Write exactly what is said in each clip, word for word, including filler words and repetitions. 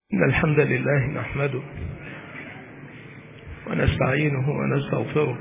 إن الحمد لله نحمده ونستعينه ونستغفره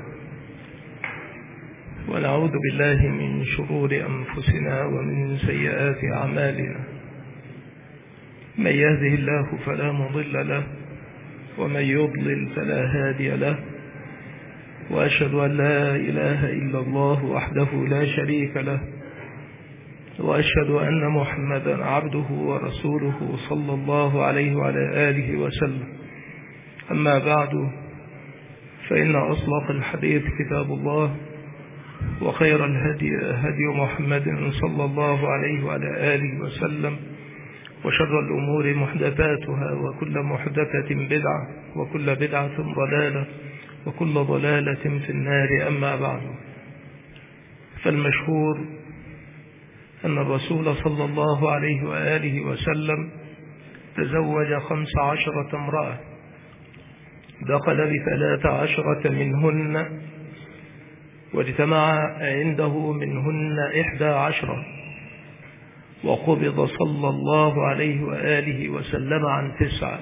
ونعوذ بالله من شرور أنفسنا ومن سيئات أعمالنا. من يهده الله فلا مضل له ومن يضلل فلا هادي له، وأشهد أن لا إله إلا الله وحده لا شريك له، وأشهد أن محمدا عبده ورسوله صلى الله عليه وعلى آله وسلم. أما بعد، فإن أصدق الحديث كتاب الله، وخير الهدي هدي محمد صلى الله عليه وعلى آله وسلم، وشر الأمور محدثاتها، وكل محدثة بدعة، وكل بدعة ضلالة، وكل ضلالة في النار. أما بعد، فالمشهور أن الرسول صلى الله عليه وآله وسلم تزوج خمس عشرة امرأة، دخل بثلاث عشرة منهن، واجتمع عنده منهن إحدى عشرة، وقبض صلى الله عليه وآله وسلم عن تسعة.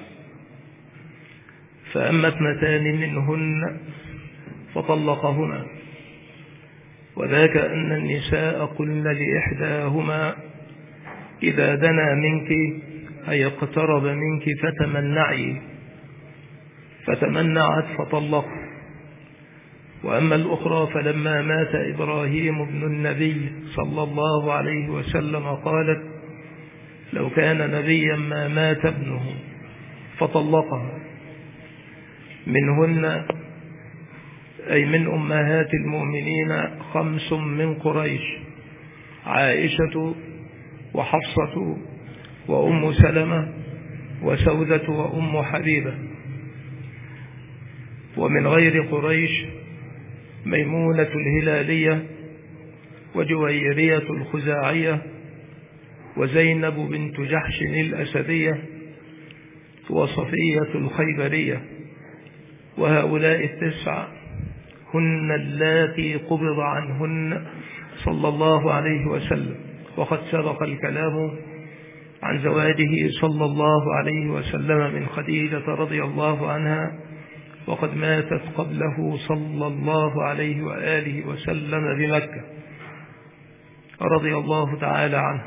فأما اثنتان منهن فطلقهما، وذاك أن النساء قلن لإحداهما إذا دنا منك أي اقترب منك فتمنعي، فتمنعت فطلق. وأما الأخرى فلما مات إبراهيم ابن النبي صلى الله عليه وسلم قالت لو كان نبيا ما مات ابنه، فطلقها. منهن أي من أمهات المؤمنين خمس من قريش: عائشة وحفصة وأم سلمة وسودة وأم حبيبة. ومن غير قريش ميمونة الهلالية وجويرية الخزاعية وزينب بنت جحش الأسدية وصفية الخيبرية. وهؤلاء التسع هن اللاتي قبض عنهن صلى الله عليه وسلم. وقد سبق الكلام عن زواجه صلى الله عليه وسلم من خديجة رضي الله عنها، وقد ماتت قبله صلى الله عليه وآله وسلم بمكة رضي الله تعالى عنه.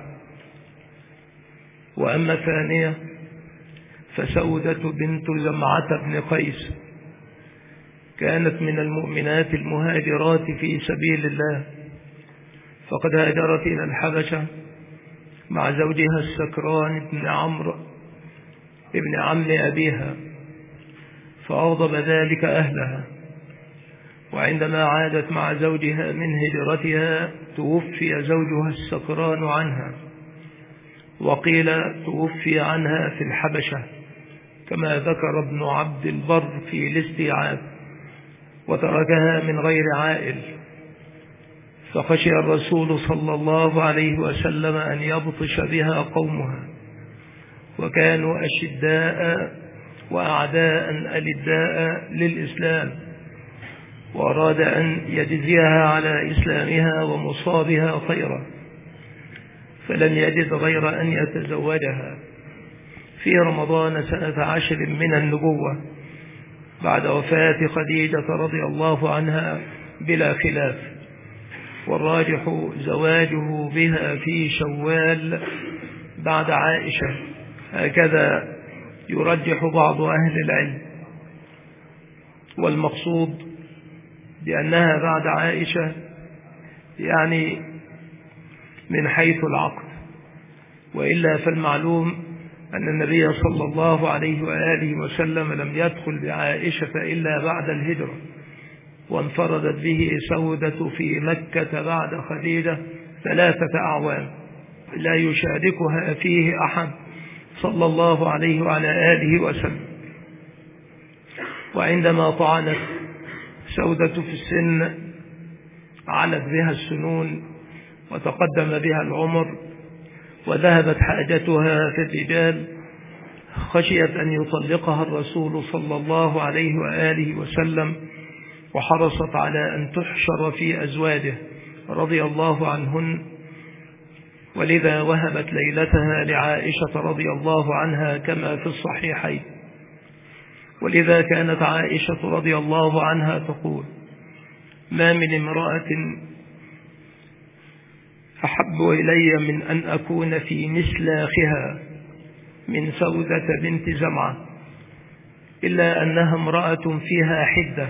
وأما الثانية فسودة بنت زمعة بن قيس، كانت من المؤمنات المهاجرات في سبيل الله، فقد هاجرت إلى الحبشة مع زوجها السكران بن عمرو ابن عم أبيها، فأغضب ذلك أهلها. وعندما عادت مع زوجها من هجرتها توفي زوجها السكران عنها، وقيل توفي عنها في الحبشة كما ذكر ابن عبد البر في الاستيعاب، وتركها من غير عائل. فخشي الرسول صلى الله عليه وسلم أن يبطش بها قومها، وكانوا أشداء وأعداء ألداء للإسلام، وأراد أن يجزيها على إسلامها ومصابها خيرا، فلم يجد غير أن يتزوجها في رمضان سنة عشر من النبوة بعد وفاة خديجة رضي الله عنها بلا خلاف، والراجح زواجه بها في شوال بعد عائشة، هكذا يرجح بعض أهل العلم. والمقصود بأنها بعد عائشة يعني من حيث العقد، وإلا فالمعلوم أن النبي صلى الله عليه وآله وسلم لم يدخل بعائشة إلا بعد الهجرة، وانفردت به سودة في مكة بعد خديجة ثلاثة أعوام لا يشاركها فيه أحد صلى الله عليه وعلى آله وسلم. وعندما طعنت سودة في السن علت بها السنون وتقدم بها العمر وذهبت حاجتها في الرجال، خشيت أن يطلقها الرسول صلى الله عليه وآله وسلم، وحرصت على أن تحشر في أزواجه رضي الله عنهن، ولذا وهبت ليلتها لعائشة رضي الله عنها كما في الصحيحين. ولذا كانت عائشة رضي الله عنها تقول: ما من امرأة أحب إلي من أن أكون في مسلاخها من سودة بنت زمعة، إلا أنها امرأة فيها حدة.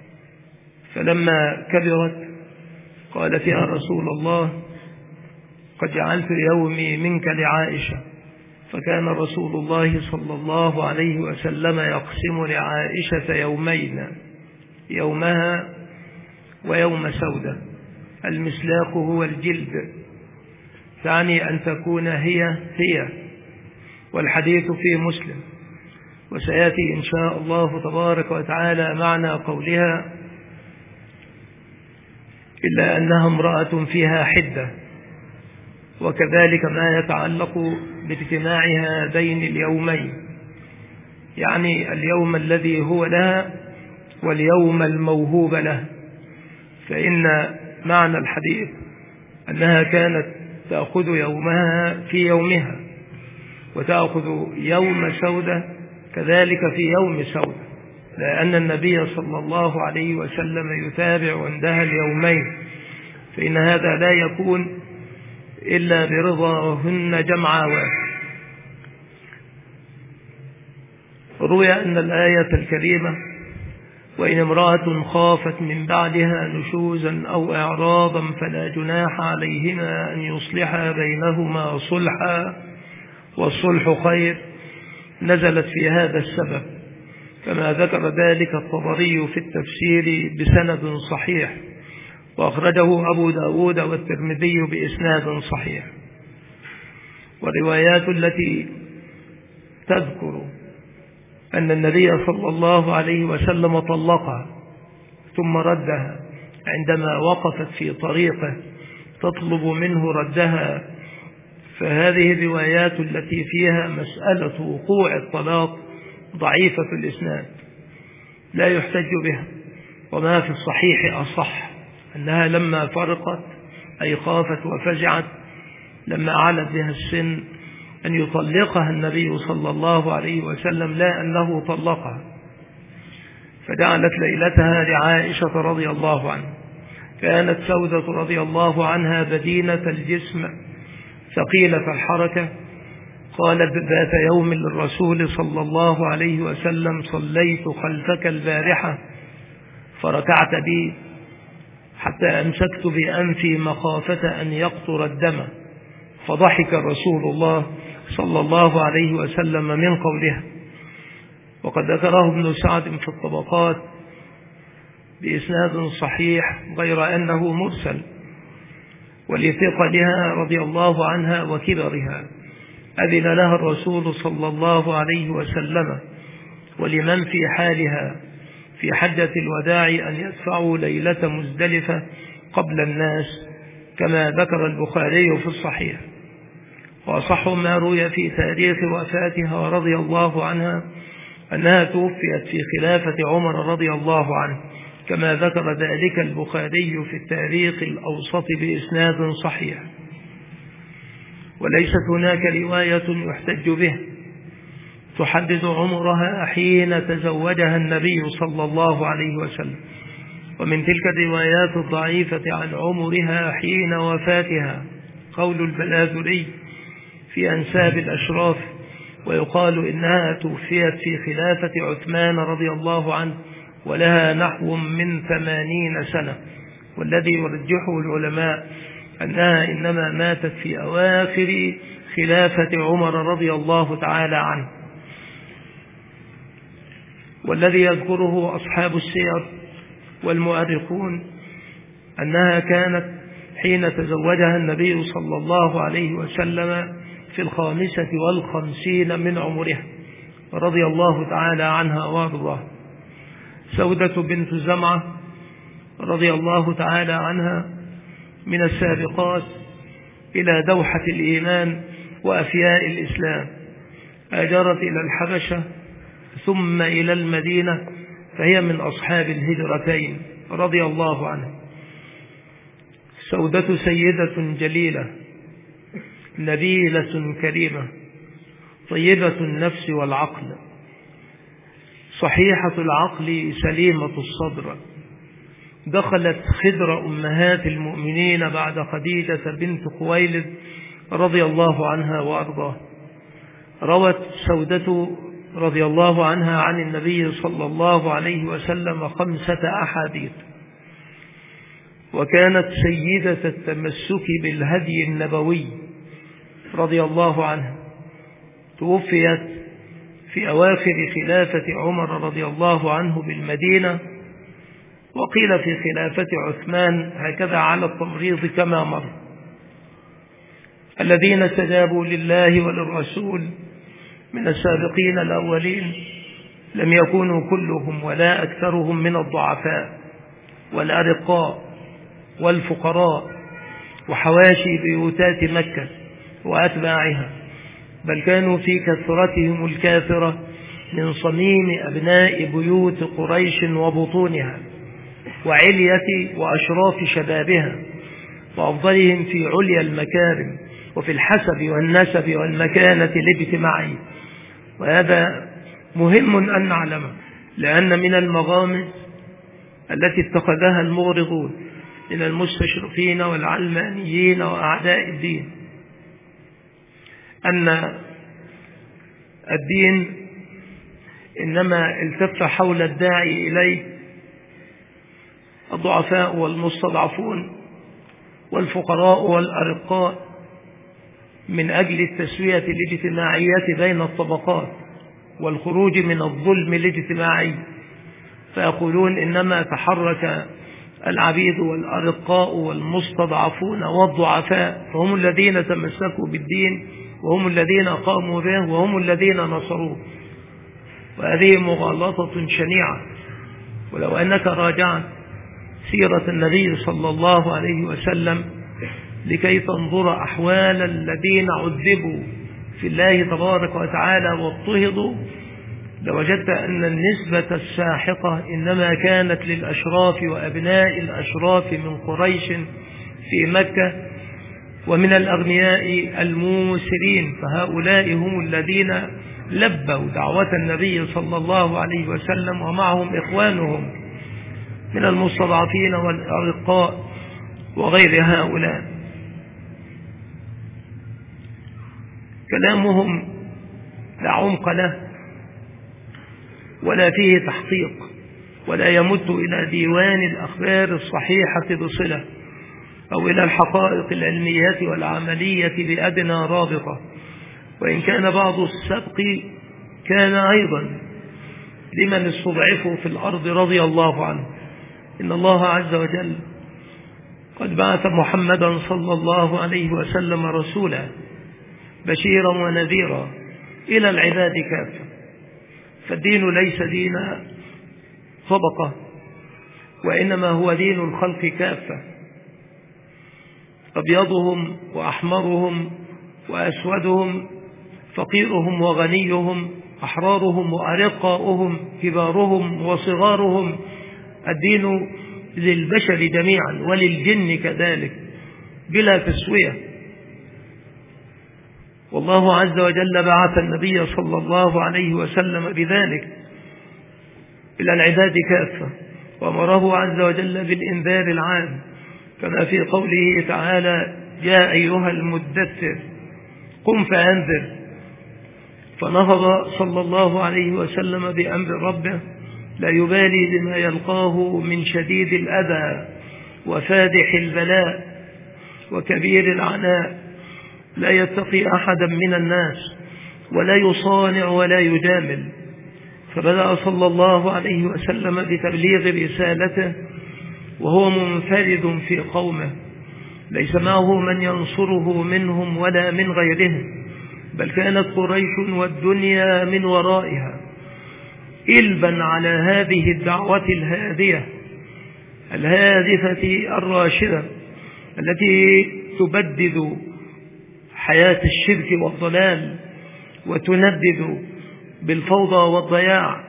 فلما كبرت قالت: يا رسول الله، قد جعلت يومي منك لعائشة. فكان رسول الله صلى الله عليه وسلم يقسم لعائشة يومين، يومها ويوم سودة. المسلاخ هو الجلد، تعني أن تكون هي هي. والحديث في مسلم، وسيأتي إن شاء الله تبارك وتعالى معنى قولها: إلا أنها امرأة فيها حدة. وكذلك ما يتعلق باجتماع هذين اليومين، يعني اليوم الذي هو لها واليوم الموهوب له. فإن معنى الحديث أنها كانت تأخذ يومها في يومها، وتأخذ يوم سودة كذلك في يوم سودة، لأن النبي صلى الله عليه وسلم يتابع عندها اليومين، فإن هذا لا يكون إلا برضاهن جمعا واحد. روي أن الآية الكريمة: وإن امرأة خافت من بعدها نشوزا أو إعراضا فلا جناح عليهما أن يصلحا بينهما صلحا والصلح خير، نزلت في هذا السبب، كما ذكر ذلك الطبري في التفسير بسند صحيح، وأخرجه أبو داود والترمذي بإسناد صحيح. والروايات التي تذكر أن النبي صلى الله عليه وسلم طلقها ثم ردها عندما وقفت في طريقه تطلب منه ردها، فهذه الروايات التي فيها مسألة وقوع الطلاق ضعيفة الإسناد لا يحتج بها. وما في الصحيح أصح أنها لما فرقت أي خافت وفزعت لما علت بها السن أن يطلقها النبي صلى الله عليه وسلم، لا أنه طلقها. فجعلت ليلتها لعائشة رضي الله عنها. كانت سودة رضي الله عنها بدينة الجسم ثقيلة الحركة. قالت ذات يوم للرسول صلى الله عليه وسلم: صليت خلفك البارحة فركعت بي حتى أمسكت بأنفي مخافة أن يقطر الدم، فضحك رسول الله صلى الله عليه وسلم من قولها. وقد ذكره ابن سعد في الطبقات بإسناد صحيح غير أنه مرسل، ولثقلها رضي الله عنها وكبرها أذن لها الرسول صلى الله عليه وسلم ولمن في حالها في حجة الوداع أن يدفعوا ليلة مزدلفة قبل الناس، كما ذكر البخاري في الصحيح. وأصح ما روي في تاريخ وفاتها رضي الله عنها أنها توفيت في خلافة عمر رضي الله عنه، كما ذكر ذلك البخاري في التاريخ الأوسط بإسناد صحيح. وليست هناك رواية يحتج به تحدد عمرها حين تزوجها النبي صلى الله عليه وسلم. ومن تلك الروايات الضعيفة عن عمرها حين وفاتها قول البلاذري في أنساب الأشراف، ويقال إنها توفيت في خلافة عثمان رضي الله عنه ولها نحو من ثمانين سنة. والذي يرجحه العلماء أنها إنما ماتت في أواخر خلافة عمر رضي الله تعالى عنه. والذي يذكره أصحاب السير والمؤرخون أنها كانت حين تزوجها النبي صلى الله عليه وسلم في الخامسة والخمسين من عمرها رضي الله تعالى عنها وارضاها. سودة بنت زمعة رضي الله تعالى عنها من السابقات إلى دوحة الإيمان وأفياء الإسلام، هاجرت إلى الحبشة ثم إلى المدينة، فهي من أصحاب الهجرتين رضي الله عنها. سودة سيدة جليلة نبيلة كريمة طيبة النفس والعقل، صحيحة العقل سليمة الصدر، دخلت خدر أمهات المؤمنين بعد خديجة بنت خويلد رضي الله عنها وأرضاه. روت سودة رضي الله عنها عن النبي صلى الله عليه وسلم خمسة أحاديث، وكانت سيدة التمسك بالهدي النبوي رضي الله عنها. توفيت في أواخر خلافة عمر رضي الله عنه بالمدينة، وقيل في خلافة عثمان، هكذا على التمريض كما مر. الذين استجابوا لله وللرسول من السابقين الأولين لم يكونوا كلهم ولا أكثرهم من الضعفاء والأرقاء والفقراء وحواشي بيوتات مكة وأتباعها، بل كانوا في كثرتهم الكافرة من صميم أبناء بيوت قريش وبطونها وعلية وأشراف شبابها، وأفضلهم في عليا المكارم وفي الحسب والنسب والمكانة الاجتماعية. وهذا مهم أن نعلمه، لأن من المغامز التي اتخذها المغرضون من المستشرقين والعلمانيين وأعداء الدين أن الدين إنما التف حول الداعي إليه الضعفاء والمستضعفون والفقراء والأرقاء من أجل التسوية الاجتماعية بين الطبقات والخروج من الظلم الاجتماعي، فيقولون إنما تحرك العبيد والأرقاء والمستضعفون والضعفاء، فهم الذين تمسكوا بالدين وهم الذين قاموا به وهم الذين نصروه. وهذه مغالطة شنيعة. ولو أنك راجعت سيرة النبي صلى الله عليه وسلم لكي تنظر أحوال الذين عذبوا في الله تبارك وتعالى واضطهدوا، لوجدت أن النسبة الساحقة إنما كانت للأشراف وأبناء الأشراف من قريش في مكة ومن الأغنياء الموسرين، فهؤلاء هم الذين لبوا دعوة النبي صلى الله عليه وسلم، ومعهم إخوانهم من المستضعفين والأرقاء وغير هؤلاء. كلامهم لا عمق له ولا فيه تحقيق، ولا يمد إلى ديوان الأخبار الصحيحة بصلة أو إلى الحقائق العلمية والعملية بأدنى رابطة. وإن كان بعض السبق كان أيضا لمن استضعفوا في الأرض رضي الله عنه. إن الله عز وجل قد بعث محمدا صلى الله عليه وسلم رسولا بشيرا ونذيرا إلى العباد كافة، فالدين ليس دين طبقة، وإنما هو دين الخلق كافة، أبيضهم وأحمرهم وأسودهم، فقيرهم وغنيهم، أحرارهم وأرقاؤهم، كبارهم وصغارهم. الدين للبشر جميعا وللجن كذلك بلا تسوية. والله عز وجل بعث النبي صلى الله عليه وسلم بذلك إلى العباد كافة، وأمره عز وجل بالإنذار العام، كما في قوله تعالى: يا أيها المدثر قم فأنذر. فنهض صلى الله عليه وسلم بأمر ربه، لا يبالي بما يلقاه من شديد الأذى وفادح البلاء وكبير العناء، لا يتقي أحدا من الناس ولا يصانع ولا يجامل. فبدأ صلى الله عليه وسلم بتبليغ رسالته وهو منفرد في قومه، ليس معه من ينصره منهم ولا من غيرهم، بل كانت قريش والدنيا من ورائها إلبا على هذه الدعوة الهادية الهادفة الراشدة التي تبدد حياة الشرك والضلال وتندد بالفوضى والضياع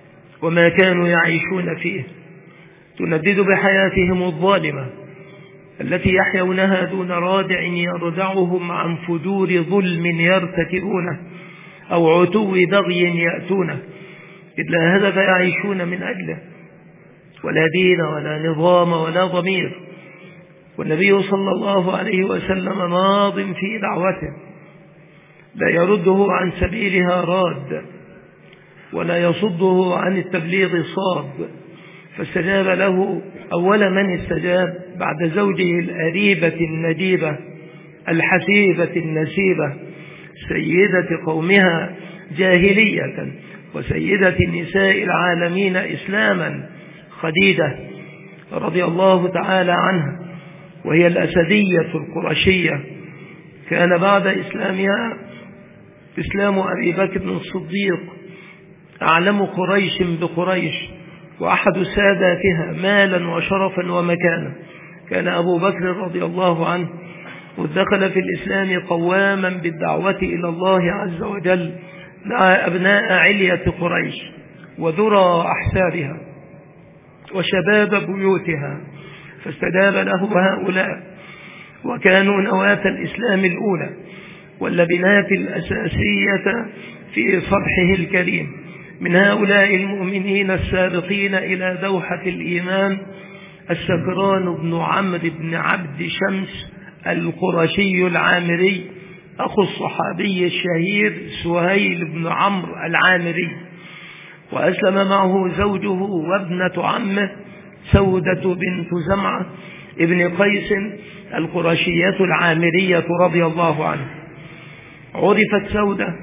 وما كانوا يعيشون فيه، تندد بحياتهم الظالمة التي يحيونها دون رادع يردعهم عن فجور ظلم يرتكبونه أو عتو بغي يأتونه، إذ لا هدف يعيشون من أجله، ولا دين ولا نظام ولا ضمير. والنبي صلى الله عليه وسلم ماض في دعوته، لا يرده عن سبيلها راد، ولا يصده عن التبليغ صاد. فاستجاب له أول من استجاب بعد زوجه الأريبة النديبة الحسيبة النسيبة، سيدة قومها جاهلية وسيدة نساء العالمين إسلاما، خديجة رضي الله تعالى عنها، وهي الأسدية القرشية. كان بعد إسلامها إسلام أبي بكر الصديق أعلم قريش بقريش، وأحد ساداتها مالا وشرفا ومكانا. كان أبو بكر رضي الله عنه ودخل في الإسلام قواما بالدعوة إلى الله عز وجل مع أبناء علية قريش وذرى أحسابها وشباب بيوتها، فاستجاب له هؤلاء، وكانوا نواة الإسلام الأولى واللبنات الأساسية في صرحه الكريم. من هؤلاء المؤمنين السابقين إلى دوحة الإيمان السكران بن عمرو بن عبد شمس القرشي العامري، أخو الصحابي الشهير سهيل بن عمرو العامري، وأسلم معه زوجه وابنة عمه سودة بنت زمعة ابن قيس القرشية العامرية رضي الله عنه. عرفت سودة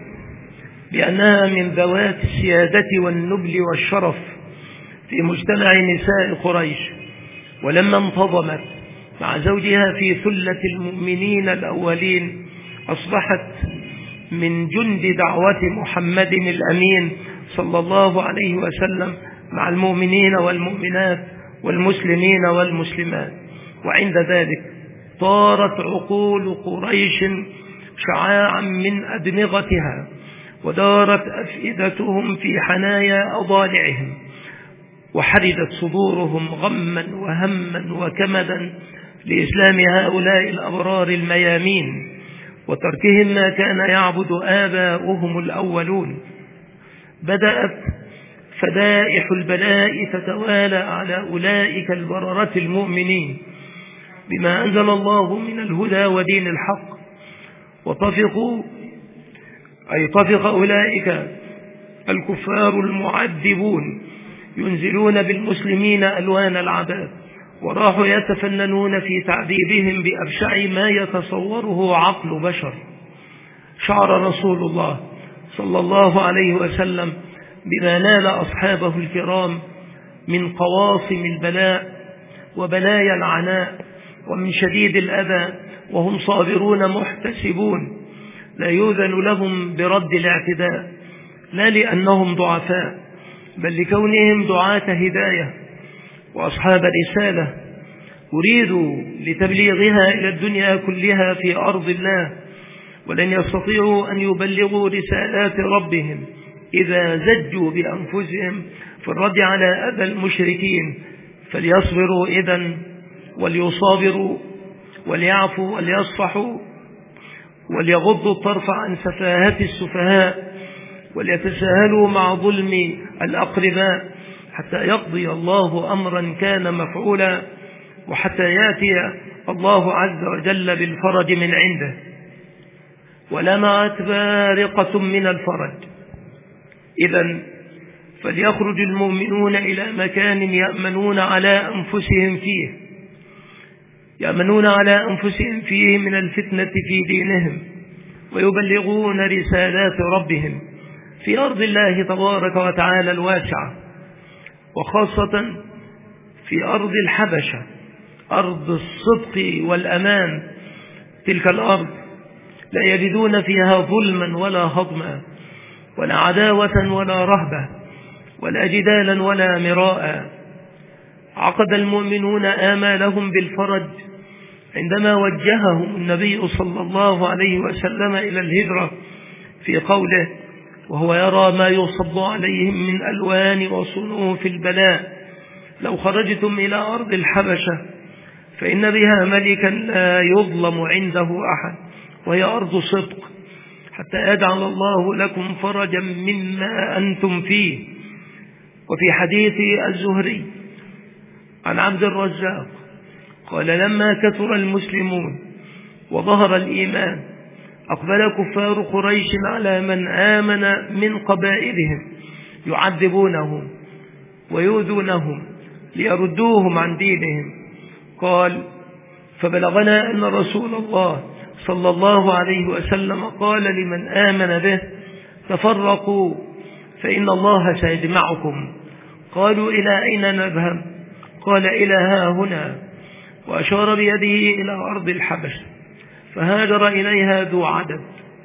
بأنها من ذوات السيادة والنبل والشرف في مجتمع نساء قريش، ولما انتظمت مع زوجها في ثلة المؤمنين الأولين أصبحت من جند دعوة محمد الأمين صلى الله عليه وسلم مع المؤمنين والمؤمنات والمسلمين والمسلمات. وعند ذلك طارت عقول قريش شعاعا من أدمغتها، ودارت أفئدتهم في حنايا أضالعهم، وحردت صدورهم غما وهما وكمدا لإسلام هؤلاء الأبرار الميامين وتركهم ما كان يعبد آباؤهم الأولون. بدأت فدائح البلاء تتوالى على أولئك البررة المؤمنين بما أنزل الله من الهدى ودين الحق، وطفقوا أي طفق أولئك الكفار المعذبون ينزلون بالمسلمين ألوان العذاب، وراحوا يتفننون في تعذيبهم بأبشع ما يتصوره عقل بشر. شعر رسول الله صلى الله عليه وسلم بما نال أصحابه الكرام من قواصم البلاء وبلايا العناء ومن شديد الأذى، وهم صابرون محتسبون لا يؤذن لهم برد الاعتداء، لا لأنهم ضعفاء بل لكونهم دعاة هداية وأصحاب رسالة أريدوا لتبليغها إلى الدنيا كلها في أرض الله، ولن يستطيعوا أن يبلغوا رسالات ربهم إذا زجوا بأنفسهم في الرد على أذى المشركين. فليصبروا إذن وليصابروا وليعفوا وليصفحوا وليغضوا الطرف عن سفاهة السفهاء، وليتساهلوا مع ظلم الأقرباء حتى يقضي الله أمرا كان مفعولا، وحتى يأتي الله عز وجل بالفرج من عنده. ولمعت بارقة من الفرج، إذن فليخرج المؤمنون إلى مكان يأمنون على أنفسهم فيه يأمنون على أنفسهم فيه من الفتنة في دينهم، ويبلغون رسالات ربهم في أرض الله تبارك وتعالى الواسعة، وخاصة في أرض الحبشة، أرض الصدق والأمان. تلك الأرض لا يجدون فيها ظلما ولا هضما ولا عداوة ولا رهبة ولا جدالا ولا مراء. عقد المؤمنون آمالهم بالفرج عندما وجههم النبي صلى الله عليه وسلم إلى الهجرة في قوله: وهو يرى ما يصب عليهم من ألوان وصنوف البلاء، لو خرجتم إلى أرض الحبشة فإن بها ملكا لا يظلم عنده أحد، وهي أرض صدق، حتى يجعل الله لكم فرجا مما أنتم فيه. وفي حديث الزهري عن عبد الرزاق قال: لما كثر المسلمون وظهر الإيمان أقبل كفار قريش على من آمن من قبائلهم يعذبونهم ويؤذونهم ليردوهم عن دينهم. قال: فبلغنا أن رسول الله صلى الله عليه وسلم قال لمن آمن به: تفرقوا فإن الله سيجمعكم. قالوا: إلى أين نذهب؟ قال: إلى ها هنا، وأشار بيده إلى أرض الحبشة، فهاجر إليها ذو عدد،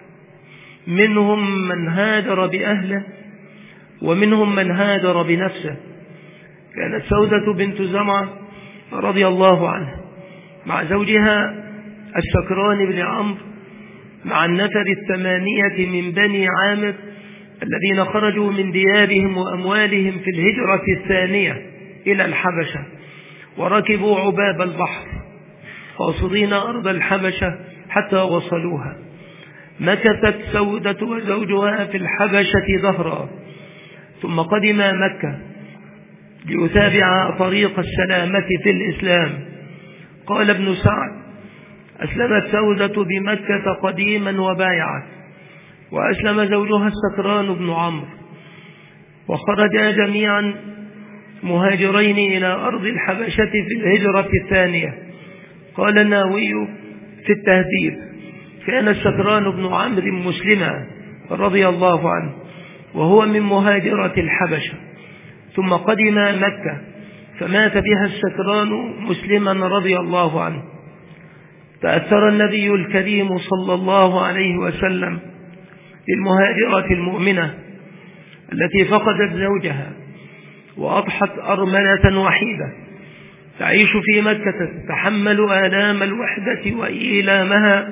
منهم من هاجر بأهله ومنهم من هاجر بنفسه. كانت سودة بنت زمعة رضي الله عنها مع زوجها السكران بن عمرو مع النفر الثمانية من بني عامر الذين خرجوا من ديارهم وأموالهم في الهجرة الثانية إلى الحبشة، وركبوا عباب البحر قاصدين أرض الحبشة حتى وصلوها. مكثت سودة وزوجها في الحبشة دهرا، ثم قدم مكة ليتابع طريق السلامة في الإسلام. قال ابن سعد: أسلمت سودة بمكة قديما وبايعت، وأسلم زوجها السكران بن عمرو، وخرجا جميعا مهاجرين إلى أرض الحبشة في الهجرة الثانية. قال النووي في التهذيب: كان السكران بن عمرو مسلما رضي الله عنه، وهو من مهاجرة الحبشة، ثم قدم مكة فمات بها السكران مسلما رضي الله عنه. تأثر النبي الكريم صلى الله عليه وسلم بالمهاجرة المؤمنة التي فقدت زوجها وأضحت أرملة وحيدة تعيش في مكة، تتحمل آلام الوحدة وإيلامها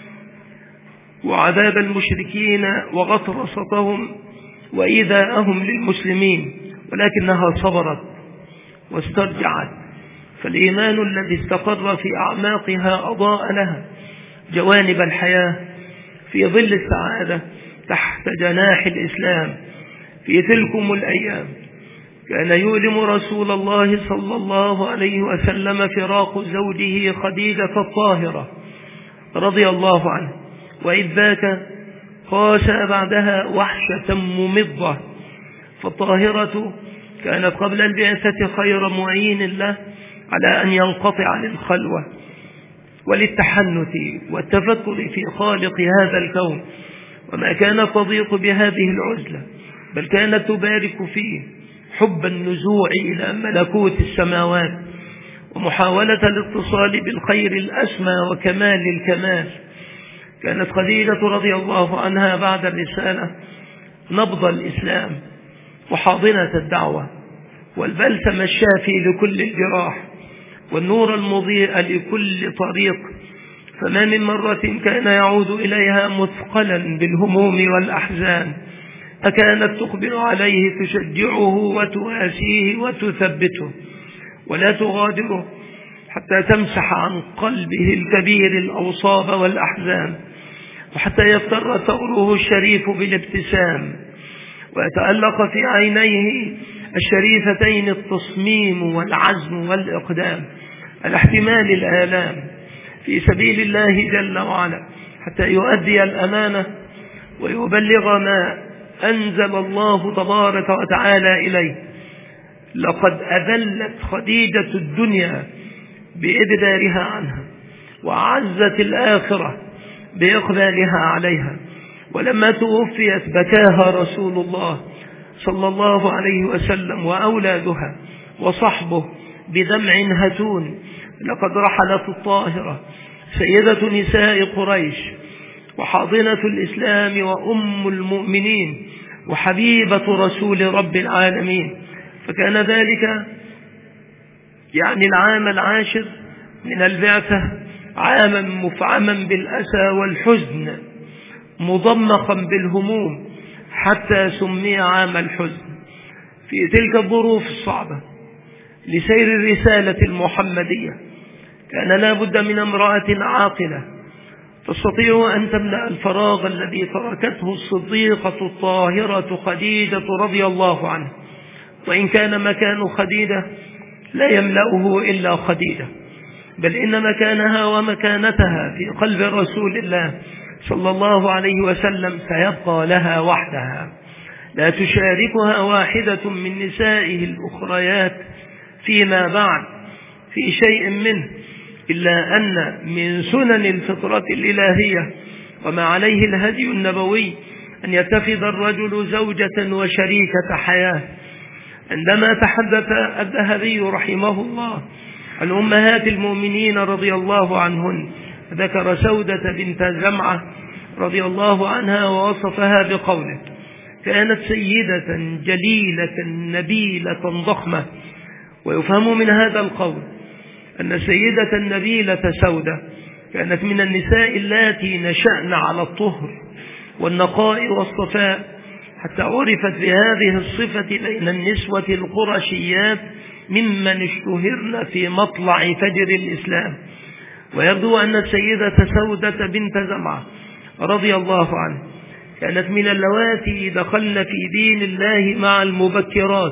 وعذاب المشركين وغطرستهم وإيذاءهم للمسلمين، ولكنها صبرت واسترجعت، فالإيمان الذي استقر في أعماقها أضاء لها جوانب الحياة في ظل السعادة تحت جناح الإسلام. في تلكم الأيام كان يؤلم رسول الله صلى الله عليه وسلم فراق زوجه خديجة الطاهرة رضي الله عنه، وإذ ذاك قاس بعدها وحشة ممضة. فالطاهرة كانت قبل البعثة خير معين له على أن ينقطع للخلوة وللتحنث والتفكر في خالق هذا الكون، وما كانت تضيق بهذه العزلة، بل كانت تبارك فيه حب النزوع إلى ملكوت السماوات ومحاولة الاتصال بالخير الأسمى وكمال الكمال. كانت خديجة رضي الله عنها بعد الرسالة نبض الإسلام وحاضنة الدعوة والبلسم الشافي لكل الجراح والنور المضيء لكل طريق، فما من مرة كان يعود إليها مثقلا بالهموم والأحزان أكانت تقبل عليه تشجعه وتواسيه وتثبته ولا تغادره حتى تمسح عن قلبه الكبير الأوصاب والأحزان، وحتى يفتر ثوره الشريف بالابتسام ويتألق في عينيه الشريفتين التصميم والعزم والإقدام على احتمال الآلام في سبيل الله جل وعلا، حتى يؤدي الأمانة ويبلغ ما أنزل الله تبارك وتعالى إليه. لقد أذلت خديجة الدنيا بإبدارها عنها، وأعزت الآخرة بإقبالها عليها، ولما توفيت بكاها رسول الله صلى الله عليه وسلم وأولادها وصحبه بدمع هتون. لقد رحلت الطاهرة سيدة نساء قريش وحاضنة الإسلام وأم المؤمنين وحبيبة رسول رب العالمين، فكان ذلك يعني العام العاشر من البعثة عاما مفعما بالأسى والحزن مضمخا بالهموم حتى سمي عام الحزن. في تلك الظروف الصعبة لسير الرسالة المحمدية كان لا بد من امرأة عاقلة تستطيع أن تملأ الفراغ الذي تركته الصديقة الطاهرة خديجة رضي الله عنها، وإن كان مكان خديجة لا يملأه إلا خديجة، بل إن مكانها ومكانتها في قلب رسول الله صلى الله عليه وسلم سيبقى لها وحدها، لا تشاركها واحدة من نسائه الأخريات فيما بعد في شيء منه، إلا أن من سنن الفطرة الإلهية وما عليه الهدي النبوي أن يتخذ الرجل زوجة وشريكة حياة. عندما تحدث الذهبي رحمه الله عن أمهات المؤمنين رضي الله عنهن ذكر سودة بنت زمعة رضي الله عنها ووصفها بقوله: كانت سيدة جليلة نبيلة ضخمة. ويفهم من هذا القول أن سيدة النبيلة سودة كانت من النساء اللاتي نشأن على الطهر والنقاء والصفاء، حتى عرفت بهذه الصفة بين النسوة القرشيات ممن اشتهرن في مطلع فجر الإسلام. ويبدو أن السيدة سودة بنت زمعة رضي الله عنها كانت من اللواتي دخلن في دين الله مع المبكرات،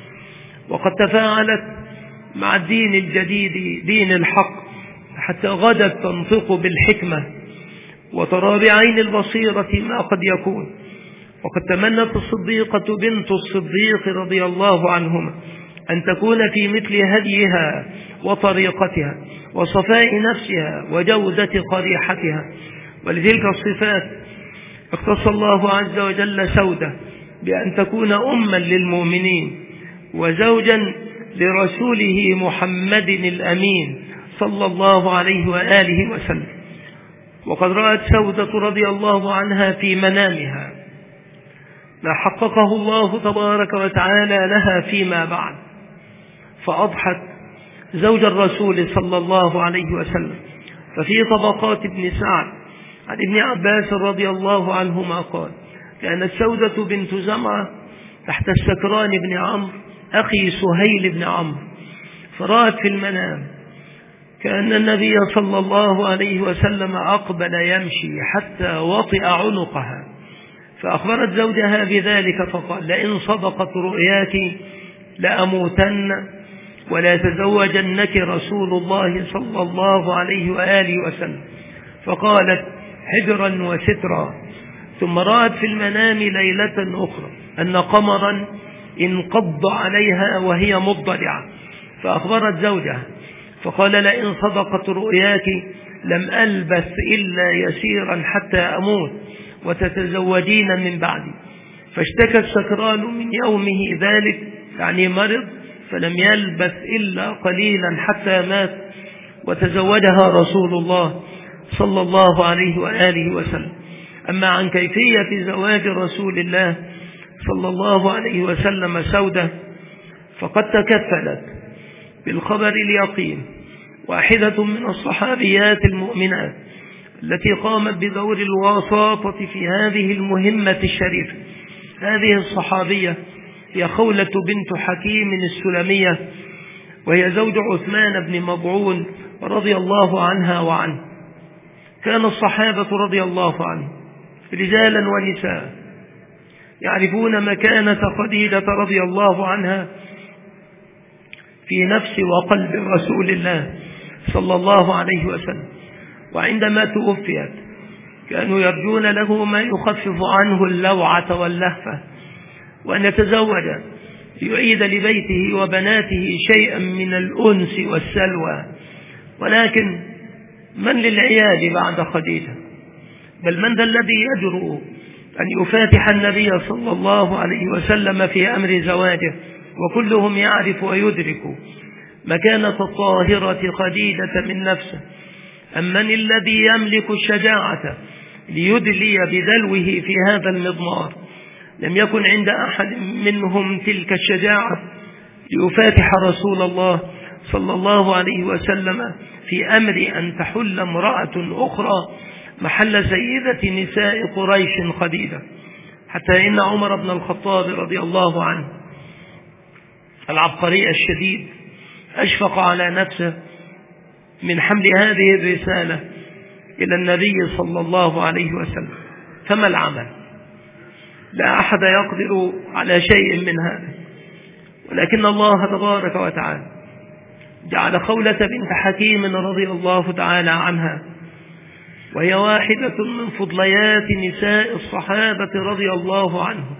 وقد تفاعلت مع الدين الجديد دين الحق حتى غدت تنطق بالحكمة وترى بعين البصيرة ما قد يكون. وقد تمنت الصديقة بنت الصديق رضي الله عنهما أن تكون في مثل هديها وطريقتها وصفاء نفسها وجودة قريحتها. ولتلك الصفات اختص الله عز وجل سودة بأن تكون أما للمؤمنين وزوجا لرسوله محمد الأمين صلى الله عليه وآله وسلم. وقد رأت سودة رضي الله عنها في منامها ما حققه الله تبارك وتعالى لها فيما بعد، فأضحت زوج الرسول صلى الله عليه وسلم. ففي طبقات ابن سعد عن ابن عباس رضي الله عنهما قال: كانت سودة بنت زمعة تحت السكران بن عمرو أخي سهيل بن عمرو، فرأت في المنام كأن النبي صلى الله عليه وسلم أقبل يمشي حتى وطئ عنقها، فأخبرت زوجها بذلك فقال: لئن صدقت رؤياك لأموتن ولا تزوجنك رسول الله صلى الله عليه وآله وسلم. فقالت: حجرا وسترا. ثم رأت في المنام ليلة أخرى أن قمرا انقض عليها وهي مضطجعة، فأخبرت زوجها فقال: لئن صدقت رؤياك لم ألبث إلا يسيرا حتى أموت وتتزوجين من بعدي. فاشتكى السكران من يومه ذلك، يعني مرض، فلم يلبث إلا قليلا حتى مات وتزوجها رسول الله صلى الله عليه وآله وسلم. أما عن كيفية زواج رسول الله صلى الله عليه وسلم سودة فقد تكفلت بالخبر اليقين واحدة من الصحابيات المؤمنات التي قامت بدور الوساطة في هذه المهمة الشريفة. هذه الصحابية هي خولة بنت حكيم السلمية، وهي زوج عثمان بن مضعون رضي الله عنها وعنه. كان الصحابة رضي الله عنهم رجالا ونساء يعرفون مكانة خديجة رضي الله عنها في نفس وقلب رسول الله صلى الله عليه وسلم. وعندما توفيت كانوا يرجون له ما يخفف عنه اللوعة واللهفة، وأن يتزوج ليعيد لبيته وبناته شيئا من الأنس والسلوى. ولكن من للعيال بعد خديجة؟ بل من ذا الذي يجرؤ أن يفاتح النبي صلى الله عليه وسلم في أمر زواجه وكلهم يعرف ويدرك مكانة الطاهرة خديجة من نفسه؟ أم من الذي يملك الشجاعة ليدلي بدلوه في هذا المضمار؟ لم يكن عند أحد منهم تلك الشجاعة ليفاتح رسول الله صلى الله عليه وسلم في أمر أن تحل امرأة أخرى محل سيدة نساء قريش خديجة، حتى إن عمر بن الخطاب رضي الله عنه العبقري الشديد أشفق على نفسه من حمل هذه الرسالة إلى النبي صلى الله عليه وسلم. فما العمل؟ لا أحد يقدر على شيء من هذا، ولكن الله تبارك وتعالى جعل خولة بنت حكيم رضي الله تعالى عنها، وهي واحدة من فضليات نساء الصحابة رضي الله عنهم،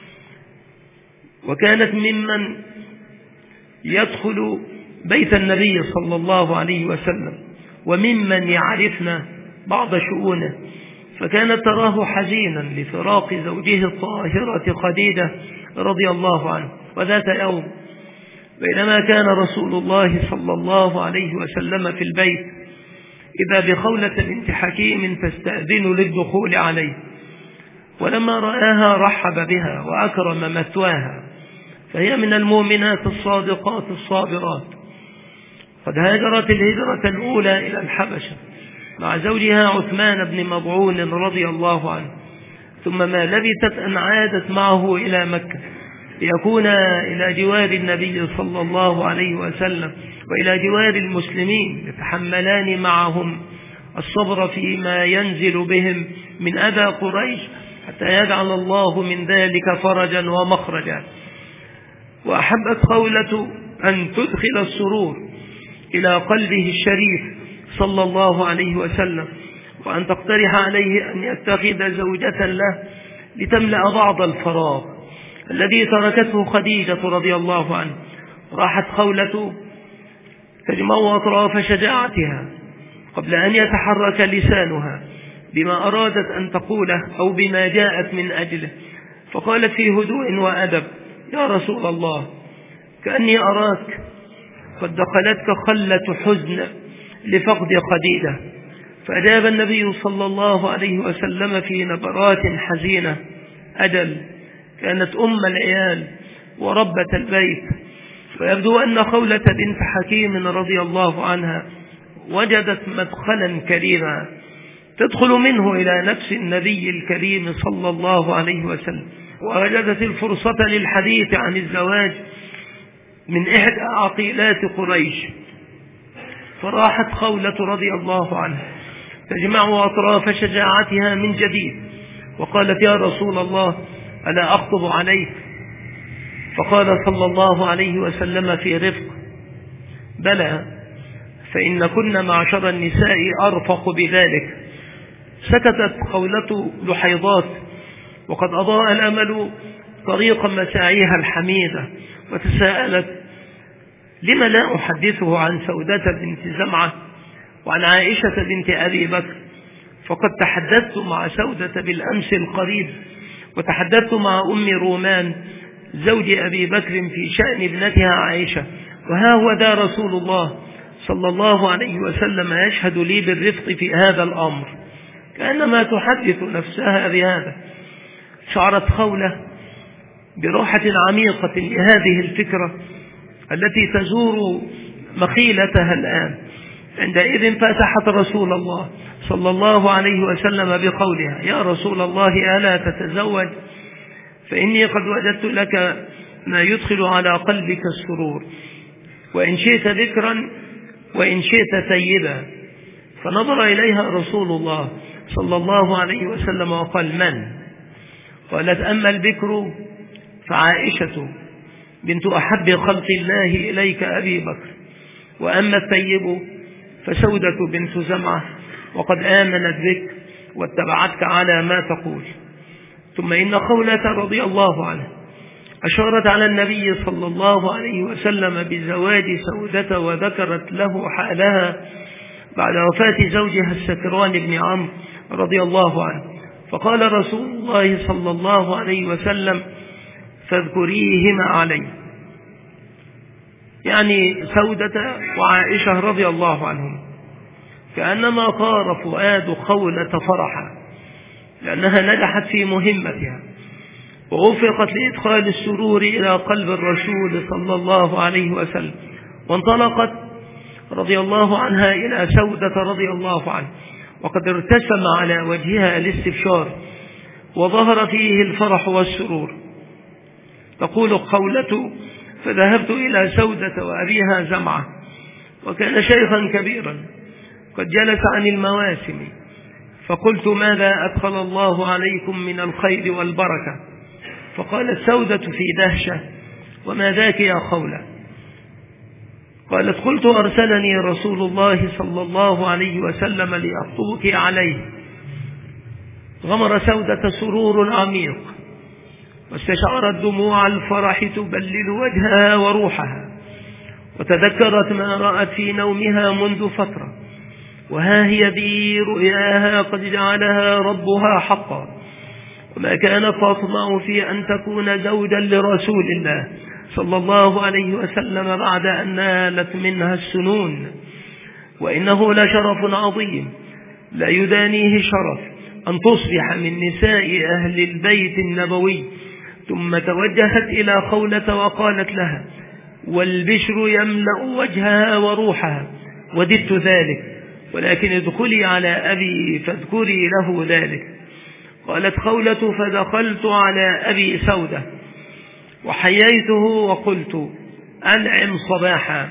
وكانت ممن يدخل بيت النبي صلى الله عليه وسلم وممن يعرفنا بعض شؤونه، فكانت تراه حزينا لفراق زوجه الطاهرة خديجة رضي الله عنه. وذات يوم بينما كان رسول الله صلى الله عليه وسلم في البيت إذا بخولة بنت حكيم تستأذن للدخول عليه، ولما رآها رحب بها وأكرم مثواها، فهي من المؤمنات الصادقات الصابرات، قد هاجرت الهجرة الأولى إلى الحبشة مع زوجها عثمان بن مضعون رضي الله عنه، ثم ما لبثت أن عادت معه إلى مكة ليكون إلى جوار النبي صلى الله عليه وسلم وإلى جوار المسلمين، يتحملان معهم الصبر فيما ينزل بهم من أذى قريش حتى يجعل الله من ذلك فرجا ومخرجا. وأحبت خولة أن تدخل السرور إلى قلبه الشريف صلى الله عليه وسلم، وأن تقترح عليه أن يتخذ زوجة له لتملأ بعض الفراغ الذي تركته خديجة رضي الله عنه. راحت خولة تجمع أطراف شجاعتها قبل أن يتحرك لسانها بما أرادت أن تقوله أو بما جاءت من أجله، فقالت في هدوء وأدب: يا رسول الله، كأني أراك قد دخلتك خلة حزن لفقد خديجة. فأجاب النبي صلى الله عليه وسلم في نبرات حزينة: أجل، كانت أم العيال وربة البيت. فيبدو أن خولة بنت حكيم رضي الله عنها وجدت مدخلا كريما تدخل منه إلى نفس النبي الكريم صلى الله عليه وسلم، ووجدت الفرصة للحديث عن الزواج من إحدى عقيلات قريش. فراحت خولة رضي الله عنها تجمع أطراف شجاعتها من جديد، وقالت: يا رسول الله، ألا أخطب عليك؟ فقال صلى الله عليه وسلم في رفق: بلى، فإن كنا معشر النساء أرفق بذلك. سكتت خولة لحيضات، وقد أضاء الأمل طريق مساعيها الحميدة، وتساءلت: لم لا أحدثه عن سودة بنت زمعة وعن عائشة بنت أبي بكر؟ فقد تحدثت مع سودة بالأمس القريب، وتحدثت مع أم رومان زوج أبي بكر في شأن ابنتها عائشة، وها هو ذا رسول الله صلى الله عليه وسلم يشهد لي بالرفق في هذا الأمر. كأنما تحدث نفسها بهذا. شعرت خولة بروحة عميقة لهذه الفكرة التي تزور مخيلتها الآن. عندئذ فتحت رسول الله صلى الله عليه وسلم بقولها: يا رسول الله، ألا تتزوج؟ فإني قد وجدت لك ما يدخل على قلبك السرور، وإن شئت ذكرا وإن شئت ثيبا. فنظر إليها رسول الله صلى الله عليه وسلم وقال: من؟ قالت: أما البكر فعائشة بنت أحب خلق الله إليك أبي بكر، وأما الثيب فسودة بنت زمعة، وقد آمنت بك واتبعتك على ما تقول. ثم إن خولة رضي الله عنها أشارت على النبي صلى الله عليه وسلم بزواج سودة، وذكرت له حالها بعد وفاة زوجها السكران بن عمرو رضي الله عنه. فقال رسول الله صلى الله عليه وسلم: فاذكريهما علي، يعني سودة وعائشة رضي الله عنهم. كأنما طار فؤاد خولة فرحا، لأنها نجحت في مهمتها ووفقت لإدخال السرور إلى قلب الرسول صلى الله عليه وسلم. وانطلقت رضي الله عنها إلى سودة رضي الله عنه، وقد ارتسم على وجهها الاستبشار وظهر فيه الفرح والسرور. تقول خولة: فذهبت إلى سودة وأبيها زمعة، وكان شيخا كبيرا قد جلس عن المواسم، فقلت: ماذا أدخل الله عليكم من الخير والبركة؟ فقالت سودة في دهشة: وما ذاك يا خولة؟ قالت: قلت: أرسلني رسول الله صلى الله عليه وسلم ليخطبك عليه. غمر سودة سرور عميق، واستشعرت دموع الفرح تبلل وجهها وروحها، وتذكرت ما رأت في نومها منذ فترة، وها هي ذي رؤياها قد جعلها ربها حقا، وما كانت تطمع في أن تكون زوجا لرسول الله صلى الله عليه وسلم بعد أن نالت منها السنون. وإنه لشرف عظيم لا يدانيه شرف أن تصبح من نساء أهل البيت النبوي. ثم توجهت إلى خولة وقالت لها: والبشر يملأ وجهها وروحها، وددت ذلك، ولكن ادخلي على أبي فاذكري له ذلك. قالت خولة: فدخلت على أبي سودة وحييته وقلت: أنعم صباحا.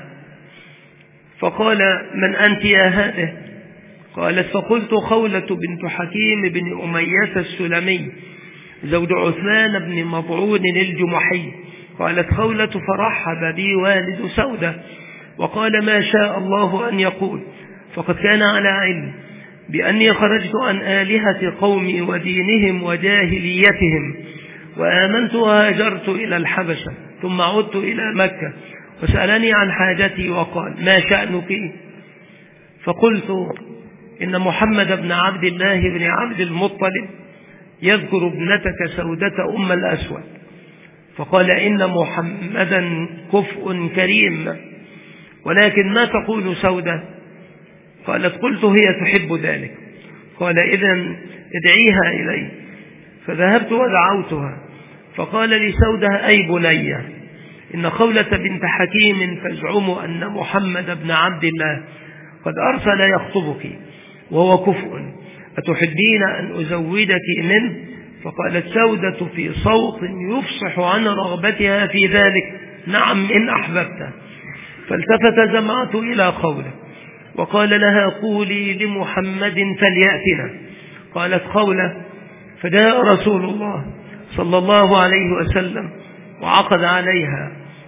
فقال: من أنت يا هذه؟ قالت: فقلت: خولة بنت حكيم بن أمية السلمي زوج عثمان بن مطعون الجمحي. قالت خولة: فرحب بي والد سودة وقال: ما شاء الله أن يقول، فقد كان على علم بأني خرجت عن آلهة قومي ودينهم وجاهليتهم، وآمنت وهاجرت إلى الحبشة، ثم عدت إلى مكة، وسألني عن حاجتي وقال: ما شأنك؟ فقلت: إن محمد بن عبد الله بن عبد المطلب يذكر ابنتك سودة أم الأسود. فقال: إن محمدا كفء كريم، ولكن ما تقول سودة؟ قالت: قلت: هي تحب ذلك. قال: إذن ادعيها إلي. فذهبت ودعوتها، فقال لسودة: أي بني، إن خولة بنت حكيم تزعم أن محمد بن عبد الله قد أرسل يخطبك وهو كفء، أتحبين أن أزوجك منه؟ فقالت سودة في صوت يفصح عن رغبتها في ذلك: نعم إن أحببت. فالتفت زمعت إلى خولة وقال لها: قولي لمحمد فليأتنا. قالت خولة: فجاء رسول الله صلى الله عليه وسلم وعقد عليها.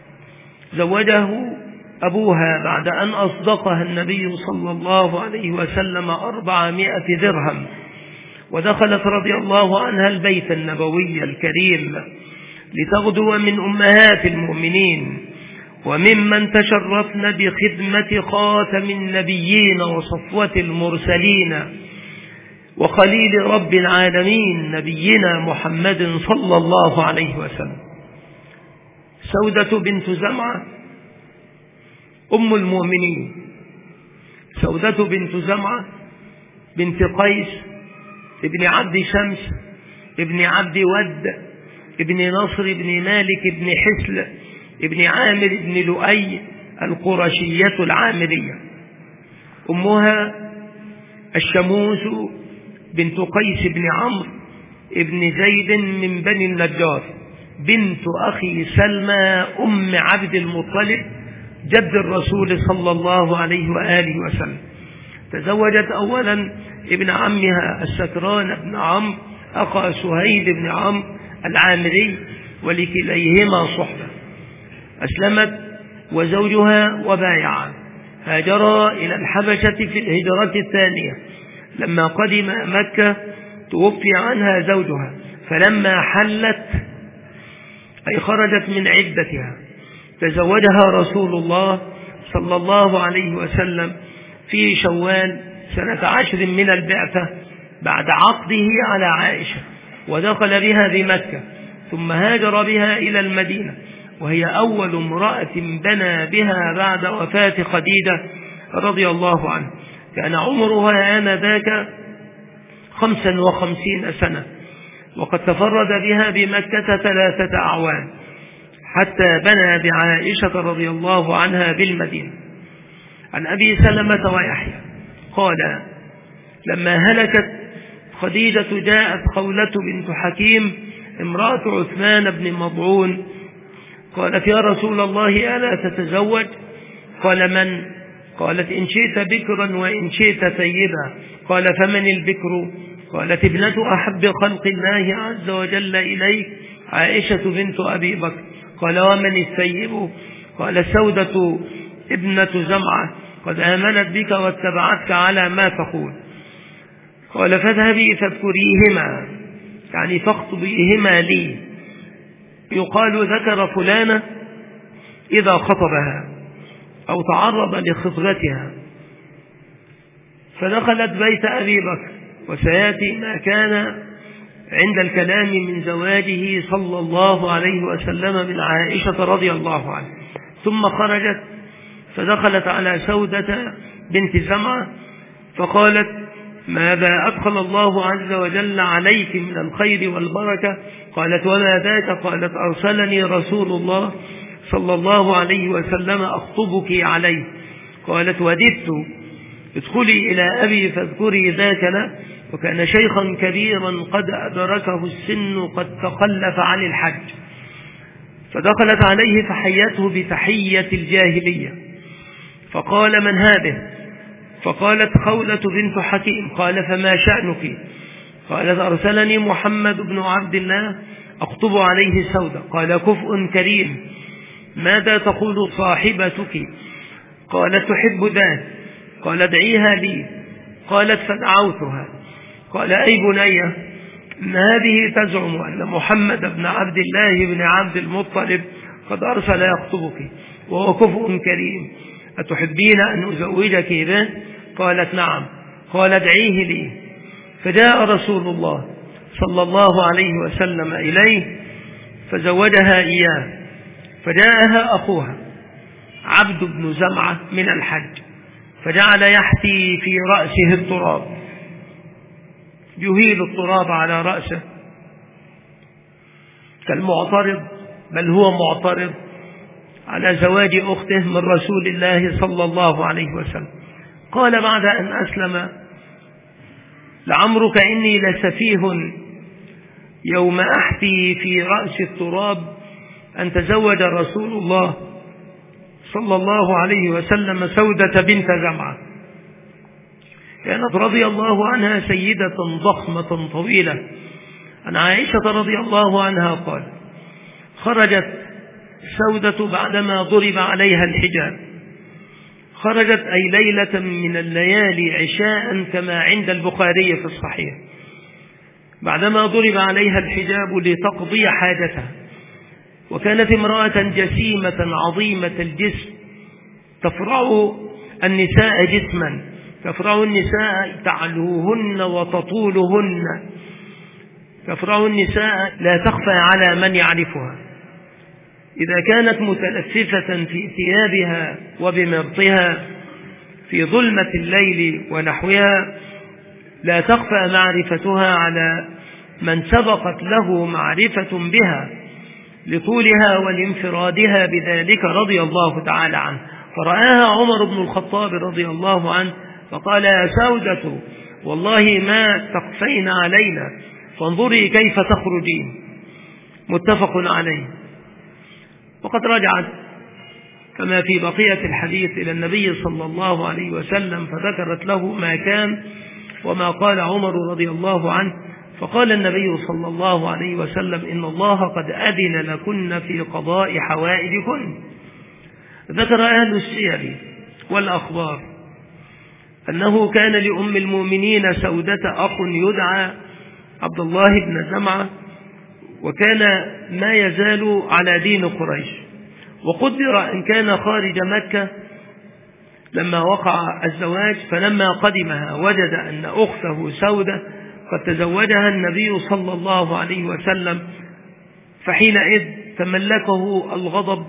زوجه أبوها بعد أن أصدقها النبي صلى الله عليه وسلم أربعمائة درهم، ودخلت رضي الله عنها البيت النبوي الكريم لتغدو من أمهات المؤمنين وممن تشرفن بخدمة خاتم النبيين وصفوة المرسلين وخليل رب العالمين نبينا محمد صلى الله عليه وسلم. سودة بنت زمعة أم المؤمنين، سودة بنت زمعة بنت قيس ابن عبد شمس ابن عبد ود ابن نصر ابن مالك ابن حسل ابن عامر ابن لؤي القرشية العامرية. أمها الشموس بنت قيس بن عمرو ابن زيد من بني النجار بنت أخي سلمى أم عبد المطلب جد الرسول صلى الله عليه وآله وسلم. تزوجت أولا ابن عمها السكران بن عمرو أخا سهيل بن عمرو العامري، ولكليهما صحبة. أسلمت وزوجها وبايعا، هاجرا إلى الحبشة في الهجرة الثانية. لما قدم مكة توفي عنها زوجها، فلما حلت أي خرجت من عدتها تزوجها رسول الله صلى الله عليه وسلم في شوال سنة عشر من البعثة بعد عقده على عائشة، ودخل بها بمكة، ثم هاجر بها إلى المدينة، وهي أول امرأة بنى بها بعد وفاة خديجة رضي الله عنه. كان عمرها آنذاك خمسا وخمسين سنة، وقد تفرد بها بمكة ثلاثة أعوام حتى بنى بعائشة رضي الله عنها بالمدينة. عن أبي سلمة ويحيى قال: لما هلكت خديجة جاءت خولة بنت حكيم امرأة عثمان بن مطعون قالت: يا رسول الله ألا تتزوج؟ قال: من؟ قالت إن شئت بكرا وإن شئت سيدا. قال فمن البكر؟ قالت ابنة أحب خلق الله عز وجل إليك عائشة بنت أبي بكر. قال ومن السيب؟ قال سودة ابنة زمعة قد آمنت بك واتبعتك على ما تقول. قال فاذهبي فاذكريهما، يعني فاخطبيهما لي، يقال ذكر فلانة إذا خطبها أو تعرض لخطبتها. فدخلت بيت أبي بكر، وسيأتي ما كان عند الكلام من زواجه صلى الله عليه وسلم من عائشة رضي الله عنها. ثم خرجت فدخلت على سودة بنت زمعة فقالت ماذا أدخل الله عز وجل عليك من الخير والبركة؟ قالت وما ذاك؟ قالت أرسلني رسول الله صلى الله عليه وسلم أخطبك عليه. قالت وددت ادخلي إلى أبي فاذكري ذاك له، وكان شيخا كبيرا قد أدركه السن قد تخلف عن الحج. فدخلت عليه فحيته بتحية الجاهلية فقال من هذه؟ فقالت خولة بنت حكيم. قال فما شأنك؟ قالت أرسلني محمد بن عبد الله أخطب عليه سودة. قال كفء كريم، ماذا تقول صاحبتك؟ قالت تحب ذات. قال ادعيها لي. قالت فدعوتها. قال أي بنية، إن هذه تزعم أن محمد بن عبد الله بن عبد المطلب قد أرسل يخطبك وهو كفء كريم، أتحبين أن أزوجك به؟ قالت نعم. قال ادعيه لي. فجاء رسول الله صلى الله عليه وسلم إليه فزوجها إياه. فجاءها أخوها عبد بن زمعة من الحج فجعل يحتي في رأسه التراب، يهيل التراب على رأسه كالمعترض، بل هو معترض على زواج أخته من رسول الله صلى الله عليه وسلم. قال بعد أن أسلم لعمرك إني لسفيه يوم أحتي في رأس التراب أن تزوج رسول الله صلى الله عليه وسلم سودة بنت زمعة. كانت رضي الله عنها سيدة ضخمة طويلة. عن عائشة رضي الله عنها قال خرجت سودة بعدما ضرب عليها الحجاب، خرجت أي ليلة من الليالي عشاء كما عند البخاري في الصحيح، بعدما ضرب عليها الحجاب لتقضي حاجتها. وكانت امرأة جسيمة عظيمة الجسم تفرع النساء جسما، تفرع النساء تعلوهن وتطولهن، تفرع النساء لا تخفى على من يعرفها. إذا كانت متلففة في ثيابها وبمرطها في ظلمة الليل ونحوها لا تخفى معرفتها على من سبقت له معرفة بها لطولها ولانفرادها بذلك رضي الله تعالى عنه. فرآها عمر بن الخطاب رضي الله عنه فقال يا سودة والله ما تخفين علينا، فانظري كيف تخرجين. متفق عليه. وقد رجعت كما في بقية الحديث إلى النبي صلى الله عليه وسلم فذكرت له ما كان وما قال عمر رضي الله عنه. فقال النبي صلى الله عليه وسلم إن الله قد أذن لكن في قضاء حوائجكن. ذكر أهل السير والأخبار أنه كان لأم المؤمنين سودة أخ يدعى عبد الله بن زمعة، وكان ما يزال على دين قريش. وقدر أن كان خارج مكة لما وقع الزواج، فلما قدمها وجد أن أخته سودة قد تزوجها النبي صلى الله عليه وسلم، فحينئذ تملكه الغضب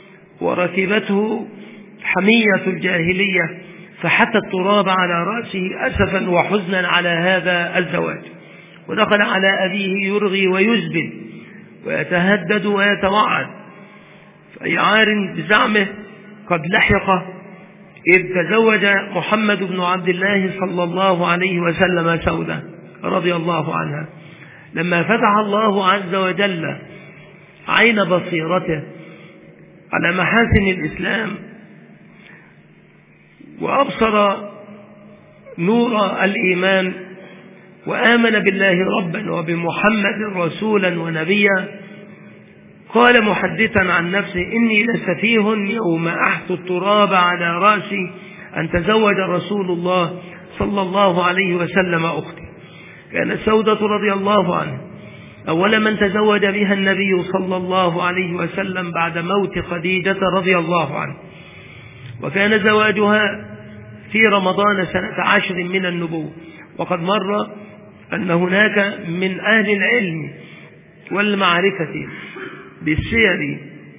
وركبته حمية الجاهلية فحتى التراب على رأسه أسفا وحزنا على هذا الزواج. ودخل على أبيه يرغي ويزبد ويتهدد ويتوعد، فأي عار بزعمه قد لحق إذ تزوج محمد بن عبد الله صلى الله عليه وسلم سودة رضي الله عنها. لما فتح الله عز وجل عين بصيرته على محاسن الإسلام وأبصر نور الإيمان وآمن بالله ربا وبمحمد رسولا ونبيا، قال محدثا عن نفسه: إني لسفيه يوم أحث التراب على رأسي أن تزوج رسول الله صلى الله عليه وسلم أختي. كانت سودة رضي الله عنها أول من تزوج بها النبي صلى الله عليه وسلم بعد موت خديجة رضي الله عنه، وكان زواجها في رمضان سنة عشر من النبوة. وقد مر أن هناك من أهل العلم والمعرفة بالسير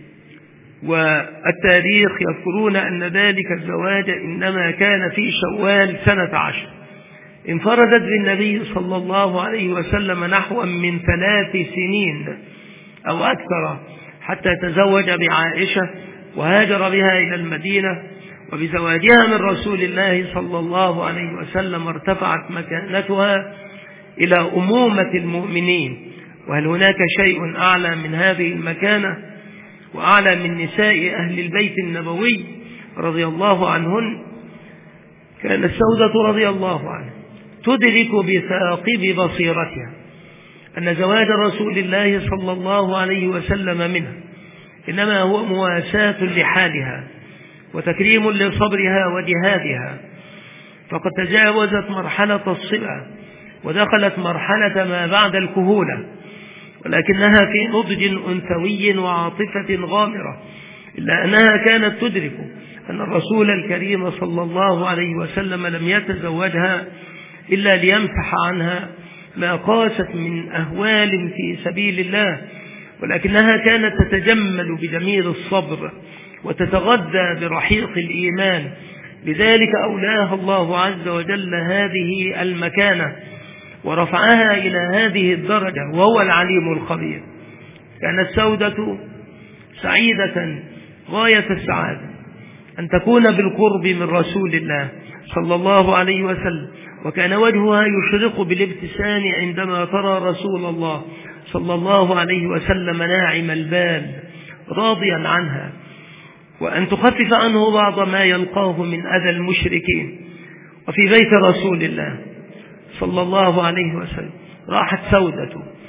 والتاريخ يذكرون أن ذلك الزواج إنما كان في شوال سنة عشر. انفردت بالنبي صلى الله عليه وسلم نحو من ثلاث سنين أو أكثر حتى تزوج بعائشة وهاجر بها إلى المدينة. وبزواجها من رسول الله صلى الله عليه وسلم ارتفعت مكانتها إلى أمومة المؤمنين. وهل هناك شيء أعلى من هذه المكانة وأعلى من نساء أهل البيت النبوي رضي الله عنهن؟ كانت سودة رضي الله عنها تدرك بثاقب بصيرتها أن زواج رسول الله صلى الله عليه وسلم منها إنما هو مواساة لحالها وتكريم لصبرها وجهادها، فقد تجاوزت مرحلة الصبا ودخلت مرحلة ما بعد الكهولة، ولكنها في نضج أنثوي وعاطفة غامرة، إلا أنها كانت تدرك أن الرسول الكريم صلى الله عليه وسلم لم يتزوجها إلا ليمسح عنها ما قاست من أهوال في سبيل الله، ولكنها كانت تتجمل بجميل الصبر وتتغذى برحيق الإيمان. لذلك أولاها الله عز وجل هذه المكانة ورفعها إلى هذه الدرجة، وهو العليم الخبير. كانت سودة سعيدة غاية السعادة أن تكون بالقرب من رسول الله صلى الله عليه وسلم، وكان وجهها يشرق بالابتسام عندما ترى رسول الله صلى الله عليه وسلم ناعم البال راضيا عنها، وأن تخفف عنه بعض ما يلقاه من أذى المشركين. وفي بيت رسول الله صلى الله عليه وسلم راحت سودة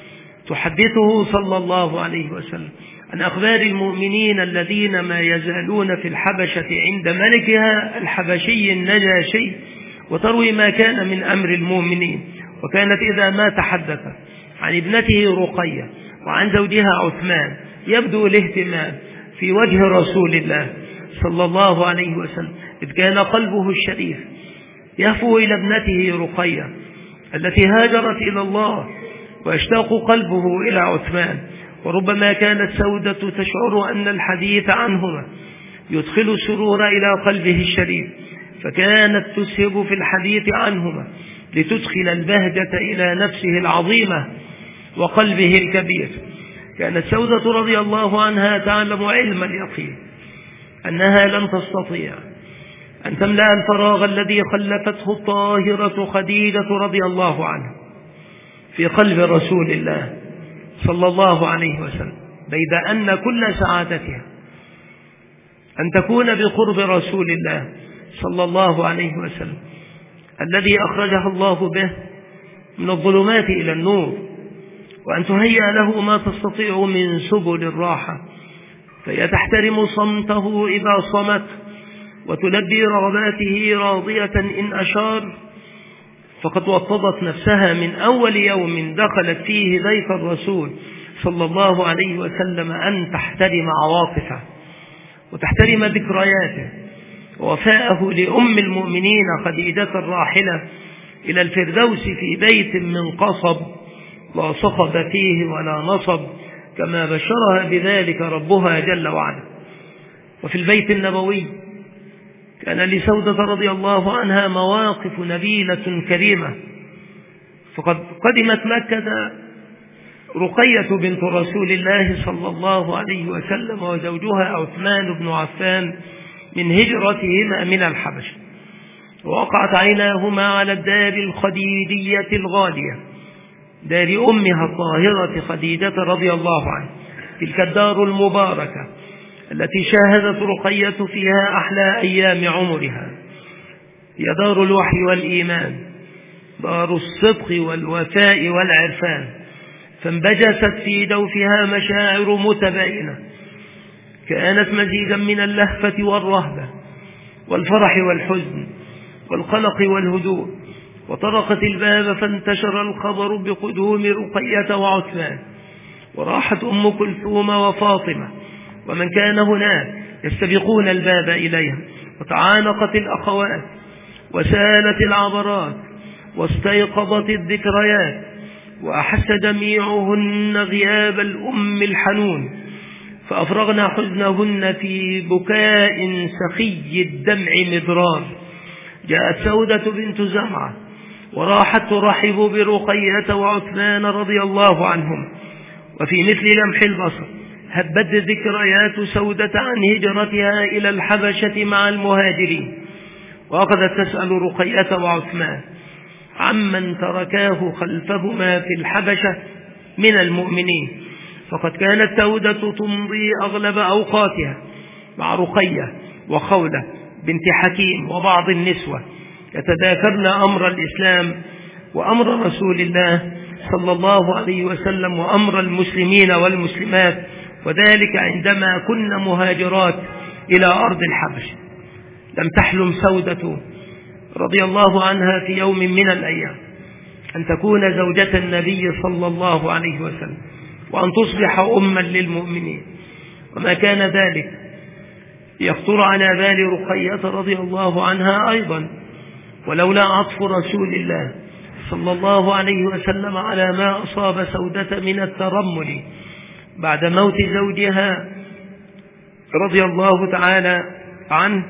تحدثه صلى الله عليه وسلم عن أخبار المؤمنين الذين ما يزالون في الحبشة عند ملكها الحبشي النجاشي، وتروي ما كان من أمر المؤمنين. وكانت إذا ما تحدث عن ابنته رقية وعن زوجها عثمان يبدو الاهتمام في وجه رسول الله صلى الله عليه وسلم، إذ كان قلبه الشريف يهفو إلى ابنته رقية التي هاجرت إلى الله، ويشتاق قلبه إلى عثمان. وربما كانت سودة تشعر أن الحديث عنهما يدخل السرور إلى قلبه الشريف، فكانت تسهب في الحديث عنهما لتدخل البهجة إلى نفسه العظيمة وقلبه الكبير. كانت سودة رضي الله عنها تعلم علم اليقين أنها لن تستطيع أن تملأ الفراغ الذي خلفته الطاهرة خديجة رضي الله عنها في قلب رسول الله صلى الله عليه وسلم، بيد أن كل سعادتها أن تكون بقرب رسول الله صلى الله عليه وسلم الذي أخرجها الله به من الظلمات إلى النور، وأن تهيأ له ما تستطيع من سبل الراحة، فهي تحترم صمته إذا صمت وتلبي رغباته راضية إن أشار. فقد وطدت نفسها من أول يوم دخلت فيه بيت الرسول صلى الله عليه وسلم أن تحترم عواطفه وتحترم ذكرياته ووفاءه لأم المؤمنين خديجة الراحلة إلى الفردوس في بيت من قصب لا صخب فيه ولا نصب، كما بشرها بذلك ربها جل وعلا. وفي البيت النبوي كان لسودة رضي الله عنها مواقف نبيلة كريمة، فقد قدمت مكة رقية بنت رسول الله صلى الله عليه وسلم وزوجها عثمان بن عفان من هجرتهما من الحبشة، ووقعت عيناهما على الدار الخديجية الغالية، دار أمها الطاهرة خديجة رضي الله عنها، تلك الدار المباركة التي شاهدت رقية فيها أحلى أيام عمرها، هي دار الوحي والإيمان، دار الصدق والوفاء والعرفان، فانبجست في جوفها مشاعر متباينة، كانت مزيجا من اللهفة والرهبة والفرح والحزن والقلق والهدوء. وطرقت الباب فانتشر الخبر بقدوم رقية وعثمان، وراحت أم كلثوم وفاطمة ومن كان هناك يستبقون الباب إليها، وتعانقت الأخوات وسالت العبرات واستيقظت الذكريات، وأحس جميعهن غياب الأم الحنون، فأفرغن حزنهن في بكاء سخي الدمع مضرار. جاءت سودة بنت زمعة وراحت ترحب برقية وعثمان رضي الله عنهم، وفي مثل لمح البصر هبت ذكريات سودة عن هجرتها إلى الحبشة مع المهاجرين، وأخذت تسأل رقية وعثمان عمن تركاه خلفهما في الحبشة من المؤمنين، فقد كانت سودة تمضي أغلب أوقاتها مع رقية وخولة بنت حكيم وبعض النسوة، يتذاكرن أمر الإسلام وأمر رسول الله صلى الله عليه وسلم وأمر المسلمين والمسلمات، وذلك عندما كن مهاجرات إلى أرض الحبش. لم تحلم سودة رضي الله عنها في يوم من الأيام أن تكون زوجة النبي صلى الله عليه وسلم وأن تصبح أما للمؤمنين، وما كان ذلك يخطر على بال رقية رضي الله عنها أيضا، ولولا عطف رسول الله صلى الله عليه وسلم على ما أصاب سودة من الترمل بعد موت زوجها رضي الله تعالى عنه،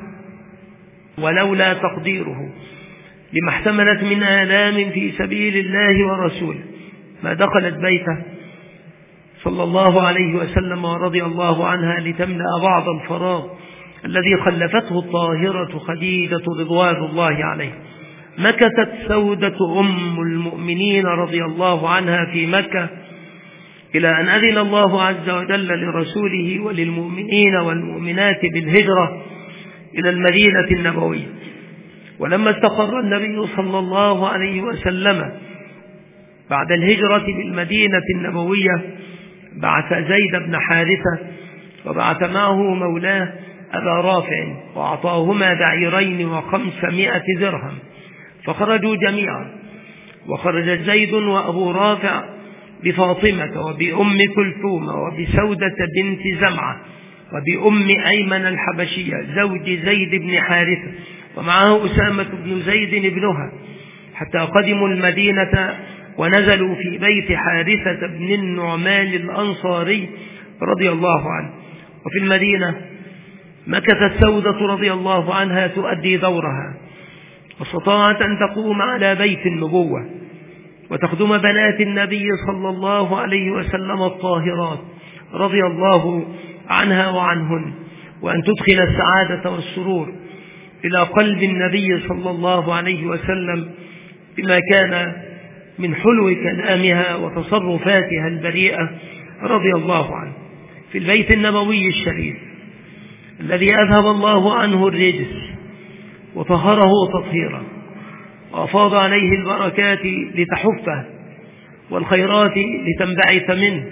ولولا تقديره لما احتملت من آلام في سبيل الله ورسوله ما دخلت بيته صلى الله عليه وسلم ورضي الله عنها لتملأ بعض الفراغ الذي خلفته الطاهرة خديجة رضوان الله عليه. مكثت سودة أم المؤمنين رضي الله عنها في مكة إلى أن أذن الله عز وجل لرسوله وللمؤمنين والمؤمنات بالهجرة إلى المدينة النبوية. ولما استقر النبي صلى الله عليه وسلم بعد الهجرة بالمدينة النبوية بعث زيد بن حارثة وبعث معه مولاه أبا رافع وأعطاهما بعيرين وخمسمائة درهم، فخرجوا جميعا، وخرج زيد وأبو رافع بفاطمة وبأم كلثوم وبسودة بنت زمعة وبأم أيمن الحبشية زوج زيد بن حارثة، ومعه أسامة بن زيد ابنها، حتى قدموا المدينة ونزلوا في بيت حارثة بن النعمان الأنصاري رضي الله عنه. وفي المدينة مكثت سودة رضي الله عنها تؤدي دورها، واستطاعت أن تقوم على بيت النبوة وتخدم بنات النبي صلى الله عليه وسلم الطاهرات رضي الله عنها وعنهن، وأن تدخل السعادة والسرور إلى قلب النبي صلى الله عليه وسلم بما كان من حلو كلامها وتصرفاتها البريئة رضي الله عنه. في البيت النبوي الشريف الذي أذهب الله عنه الرجس وطهره تطهيرا وأفاض عليه البركات لتحفه والخيرات لتنبعث منه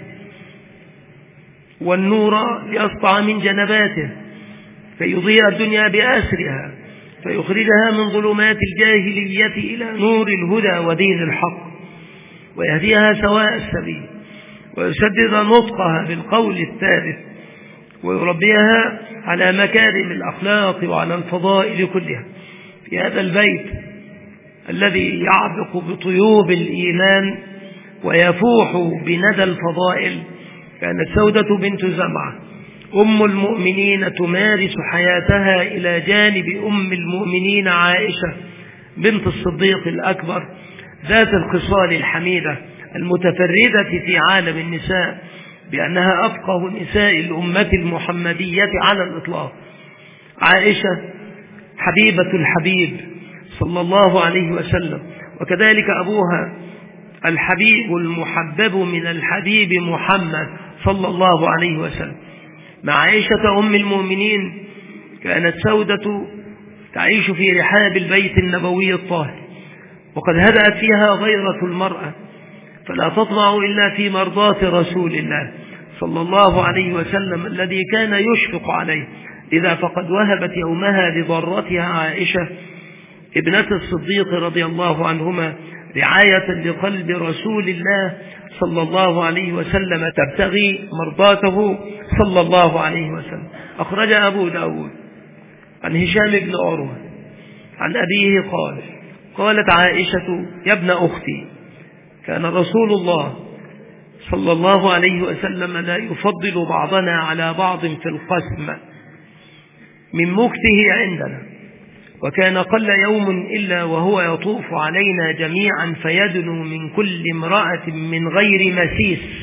والنور ليسطع من جنباته فيضيء الدنيا بأسرها فيخرجها من ظلمات الجاهلية إلى نور الهدى ودين الحق، ويهديها سواء السبيل، ويسدد نطقها بالقول الثابت، ويربيها على مكارم الأخلاق وعلى الفضائل كلها. في هذا البيت الذي يعبق بطيوب الإيمان ويفوح بندى الفضائل كانت سودة بنت زمعة أم المؤمنين تمارس حياتها إلى جانب أم المؤمنين عائشة بنت الصديق الأكبر ذات الخصال الحميدة المتفردة في عالم النساء بأنها أفقه نساء الأمة المحمدية على الإطلاق. عائشة حبيبة الحبيب صلى الله عليه وسلم، وكذلك أبوها الحبيب المحبب من الحبيب محمد صلى الله عليه وسلم. مع عائشة أم المؤمنين كانت سودة تعيش في رحاب البيت النبوي الطاهر، وقد هدأت فيها غيرة المرأة، فلا تطمع إلا في مرضاة رسول الله صلى الله عليه وسلم الذي كان يشفق عليه، إذا فقد وهبت يومها لضرتها عائشة ابنة الصديق رضي الله عنهما رعاية لقلب رسول الله صلى الله عليه وسلم تبتغي مرضاته صلى الله عليه وسلم. أخرج أبو داود عن هشام بن عروة عن أبيه قال: قالت عائشة: يا ابن أختي، كان رسول الله صلى الله عليه وسلم لا يفضل بعضنا على بعض في القسم من مكته عندنا، وكان قل يوم إلا وهو يطوف علينا جميعا فيدنو من كل امرأة من غير مسيس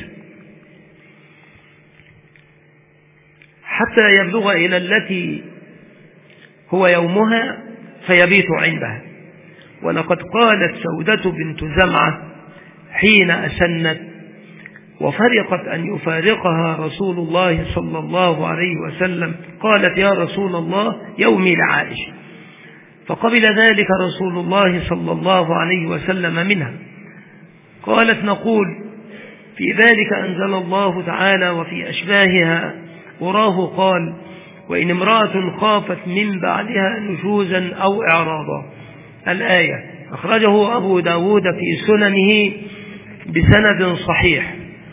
حتى يبلغ إلى التي هو يومها فيبيت عندها. ولقد قالت سودة بنت زمعة حين أسنت وفرقت أن يفارقها رسول الله صلى الله عليه وسلم، قالت: يا رسول الله، يومي لعائشة. فقبل ذلك رسول الله صلى الله عليه وسلم منها. قالت: نقول في ذلك أنزل الله تعالى: وفي أشباهها وراه قال: وإن امرأة خافت من بعدها نشوزا أو إعراضا. الآية. أخرجه أبو داود في سننه بسند صحيح.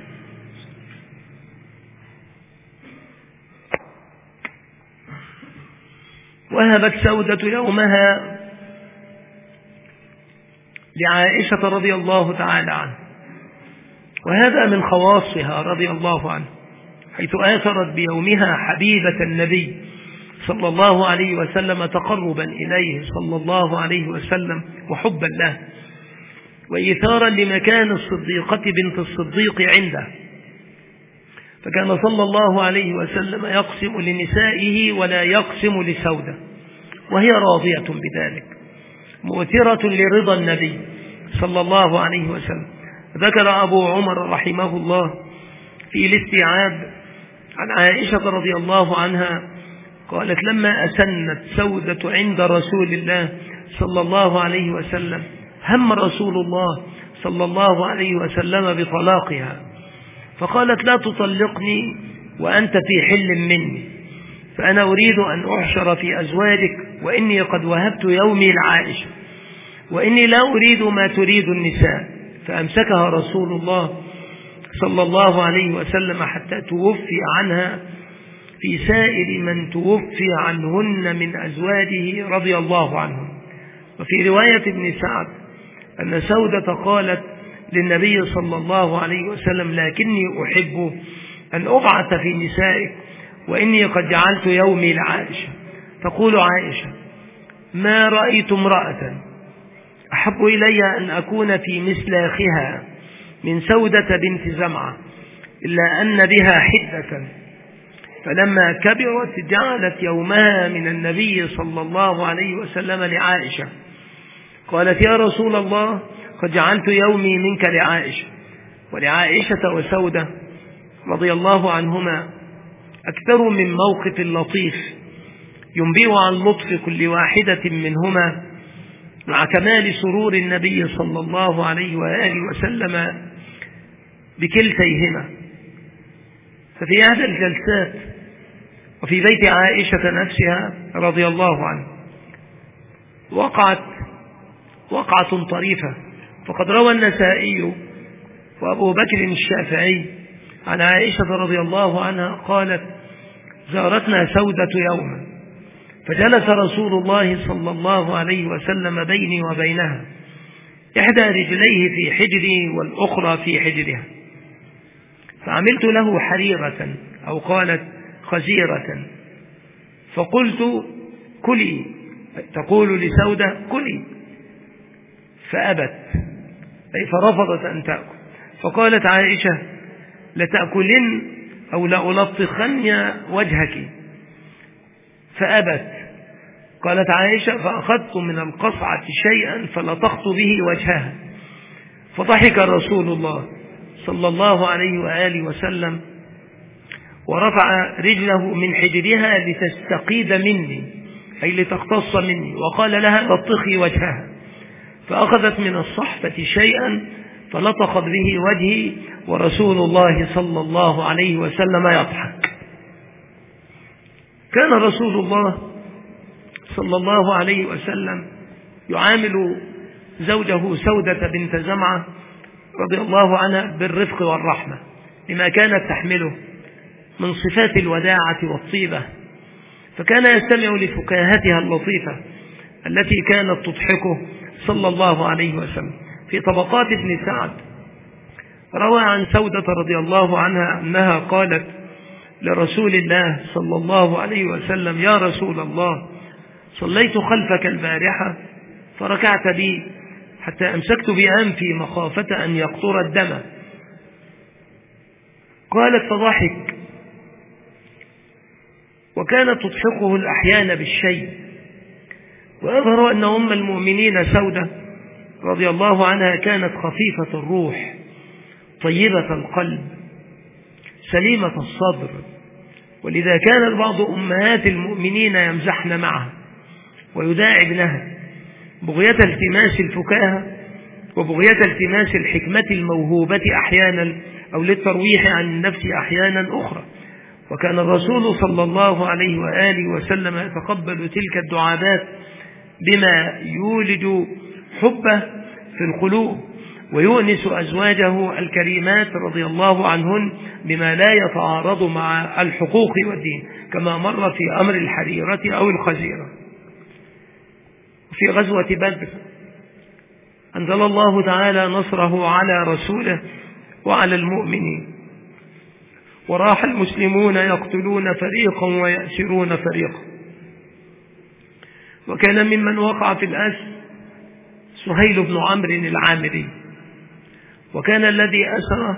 وهبت سودة يومها لعائشة رضي الله تعالى عنها، وهذا من خواصها رضي الله عنها، حيث آثرت بيومها حبيبة النبي صلى الله عليه وسلم تقربا إليه صلى الله عليه وسلم وحبا له، وإيثارا لمكان الصديقة بنت الصديق عنده. فكان صلى الله عليه وسلم يقسم لنسائه ولا يقسم لسودة، وهي راضية بذلك مؤثرة لرضا النبي صلى الله عليه وسلم. ذكر أبو عمر رحمه الله في الاستيعاب عن عائشة رضي الله عنها قالت: لما أسنت سودة عند رسول الله صلى الله عليه وسلم هم رسول الله صلى الله عليه وسلم بطلاقها، فقالت: لا تطلقني وأنت في حل مني، فأنا أريد أن أحشر في أزواجك، وإني قد وهبت يومي لعائشة، وإني لا أريد ما تريد النساء. فأمسكها رسول الله صلى الله عليه وسلم حتى توفي عنها في سائر من توفي عنهن من أزواجه رضي الله عنهم. وفي رواية ابن سعد أن سودة قالت للنبي صلى الله عليه وسلم: لكني أحب أن أبعث في نسائك، وإني قد جعلت يومي لعائشة. تقول عائشة: ما رأيت امرأة أحب إلي أن أكون في مسلاخها من سودة بنت زمعة إلا أن بها حدة، فلما كبرت جعلت يومها من النبي صلى الله عليه وسلم لعائشة. قالت: يا رسول الله، قد جعلت يومي منك لعائشة. ولعائشة وسودة رضي الله عنهما أكثر من موقف لطيف ينبئ عن لطف كل واحدة منهما مع كمال سرور النبي صلى الله عليه وآله وسلم بكلتيهما. ففي هذه الجلسات وفي بيت عائشة نفسها رضي الله عنها وقعت وقعة طريفة، فقد روى النسائي وأبو بكر الشافعي عن عائشة رضي الله عنها قالت: زارتنا سودة يوما، فجلس رسول الله صلى الله عليه وسلم بيني وبينها، إحدى رجليه في حجري والأخرى في حجرها، فعملت له حريرة أو قالت خزيرة، فقلت: كلي، تقول لسودة: كلي، فأبت، أي فرفضت أن تأكل. فقالت عائشة: لتأكلن أو لألطخن وجهك، فأبت. قالت عائشة: فأخذت من القصعة شيئا فلطخت به وجهها، فضحك رسول الله صلى الله عليه وآله وسلم ورفع رجله من حجرها لتستقيد مني، أي لتقتص مني، وقال لها لطخي وجهها، فأخذت من الصحفة شيئا فلطخت به وجهي ورسول الله صلى الله عليه وسلم يضحك. كان رسول الله صلى الله عليه وسلم يعامل زوجه سودة بنت زمعة رضي الله عنها بالرفق والرحمة لما كانت تحمله من صفات الوداعة والطيبة، فكان يستمع لفكاهتها اللطيفة التي كانت تضحكه صلى الله عليه وسلم. في طبقات ابن سعد روى عن سودة رضي الله عنها أنها قالت لرسول الله صلى الله عليه وسلم: يا رسول الله، صليت خلفك البارحة فركعت بي حتى أمسكت بأنفي مخافة أن يقطر الدم. قالت فضحك، وكانت تضحكه الأحيان بالشيء. ويظهر أن أم المؤمنين سودة رضي الله عنها كانت خفيفة الروح طيبة القلب سليمة الصدر، ولذا كان بعض أمهات المؤمنين يمزحن معها ويداعبنها بغية التماس الفكاهة وبغية التماس الحكمة الموهوبة أحيانا، أو للترويح عن النفس أحيانا أخرى. وكان الرسول صلى الله عليه وآله وسلم يتقبل تلك الدعابات بما يولد حبه في القلوب ويؤنس أزواجه الكريمات رضي الله عنهن بما لا يتعارض مع الحقوق والدين، كما مر في أمر الحريرة أو الخزيرة. في غزوة بدر أنزل الله تعالى نصره على رسوله وعلى المؤمنين، وراح المسلمون يقتلون فريقا ويأسرون فريقا. وكان ممن وقع في الأسر سهيل بن عمرو العامري، وكان الذي أسره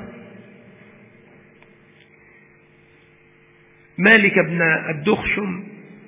مالك بن الدخشم.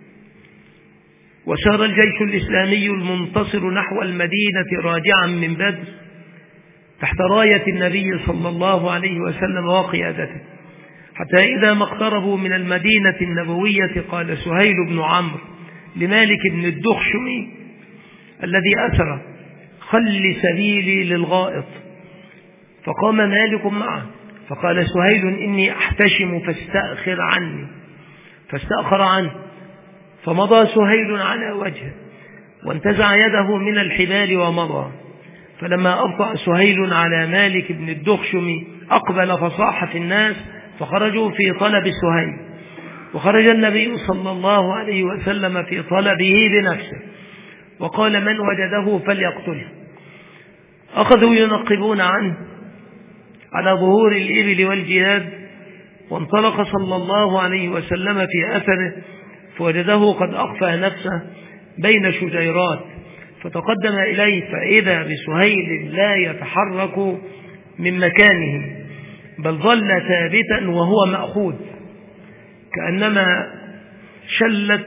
وسار الجيش الإسلامي المنتصر نحو المدينة راجعا من بدر تحت راية النبي صلى الله عليه وسلم وقيادته، حتى إذا ما اقتربوا من المدينة النبوية قال سهيل بن عمرو لمالك بن الدخشم الذي أسره: خل سبيلي للغائط. فقام مالك معه فقال سهيل: إني أحتشم فاستأخر عني. فاستأخر عنه، فمضى سهيل على وجهه وانتزع يده من الحبال ومضى. فلما أبطأ سهيل على مالك بن الدخشم أقبل فصاح في الناس فخرجوا في طلب سهيل، وخرج النبي صلى الله عليه وسلم في طلبه بنفسه وقال: من وجده فليقتله. أخذوا ينقبون عنه على ظهور الإبل والجهاد، وانطلق صلى الله عليه وسلم في أثره فوجده قد أخفى نفسه بين شجيرات، فتقدم إليه فإذا بسهيل لا يتحرك من مكانه بل ظل ثابتا وهو مأخوذ، كأنما شلت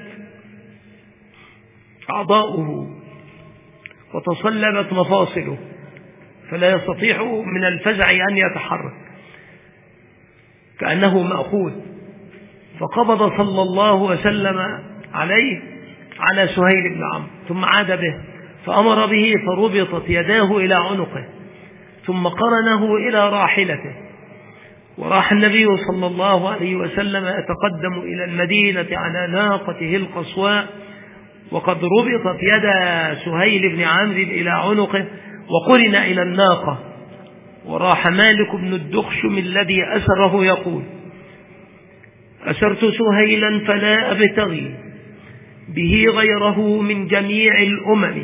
أعضاؤه وتصلبت مفاصله فلا يستطيع من الفزع أن يتحرك كأنه مأخوذ. فقبض صلى الله وسلم عليه على سهيل بن عمرو ثم عاد به فأمر به فربطت يداه إلى عنقه ثم قرنه إلى راحلته، وراح النبي صلى الله عليه وسلم يتقدم إلى المدينة على ناقته القصواء وقد ربطت يد سهيل بن عمرو إلى عنقه وقرن إلى الناقة. وراح مالك بن الدخشم الذي أسره يقول: أسرت سهيلا فلا أبتغي به غيره من جميع الأمم،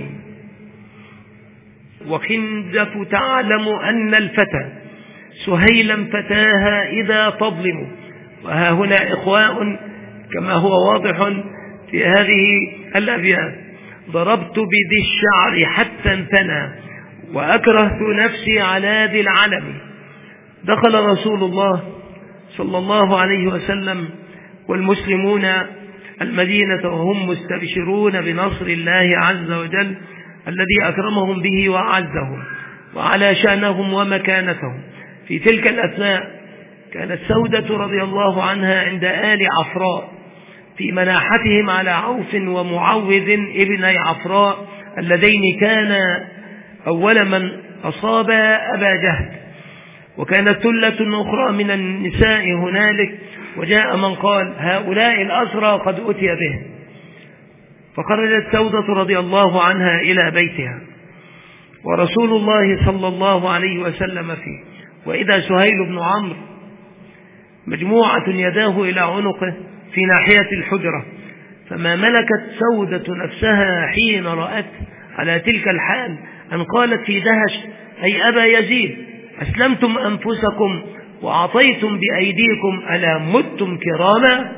وخندف تعلم أن الفتى سهيلا فتاها إذا تظلم. وها هنا إخواء كما هو واضح في هذه الأبيات: ضربت بذي الشعر حتى انثنى وأكرهت نفسي على ذي العلم. دخل رسول الله صلى الله عليه وسلم والمسلمون المدينة وهم مستبشرون بنصر الله عز وجل الذي أكرمهم به وأعزهم وعلى شأنهم ومكانتهم. في تلك الأثناء كانت سودة رضي الله عنها عند آل عفراء في مناحتهم على عوف ومعوذ ابني عفراء اللذين كان أول من أصاب أبا جهل، وكانت ثلة أخرى من النساء هنالك، وجاء من قال هؤلاء الأسرى قد أتي به. فخرجت سودة رضي الله عنها إلى بيتها ورسول الله صلى الله عليه وسلم فيه، وإذا سهيل بن عمرو مجموعة يداه إلى عنقه في ناحية الحجرة، فما ملكت سودة نفسها حين رأت على تلك الحال أن قالت في دهش أي أبا يزيد أسلمتم أنفسكم وأعطيتم بأيديكم ألا متم كراما؟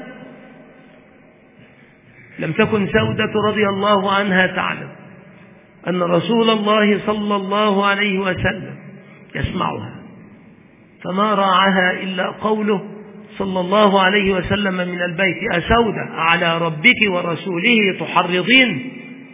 لم تكن سودة رضي الله عنها تعلم أن رسول الله صلى الله عليه وسلم يسمعها، فما راعها إلا قوله صلى الله عليه وسلم من البيت أسودة على ربك ورسوله تحرضين؟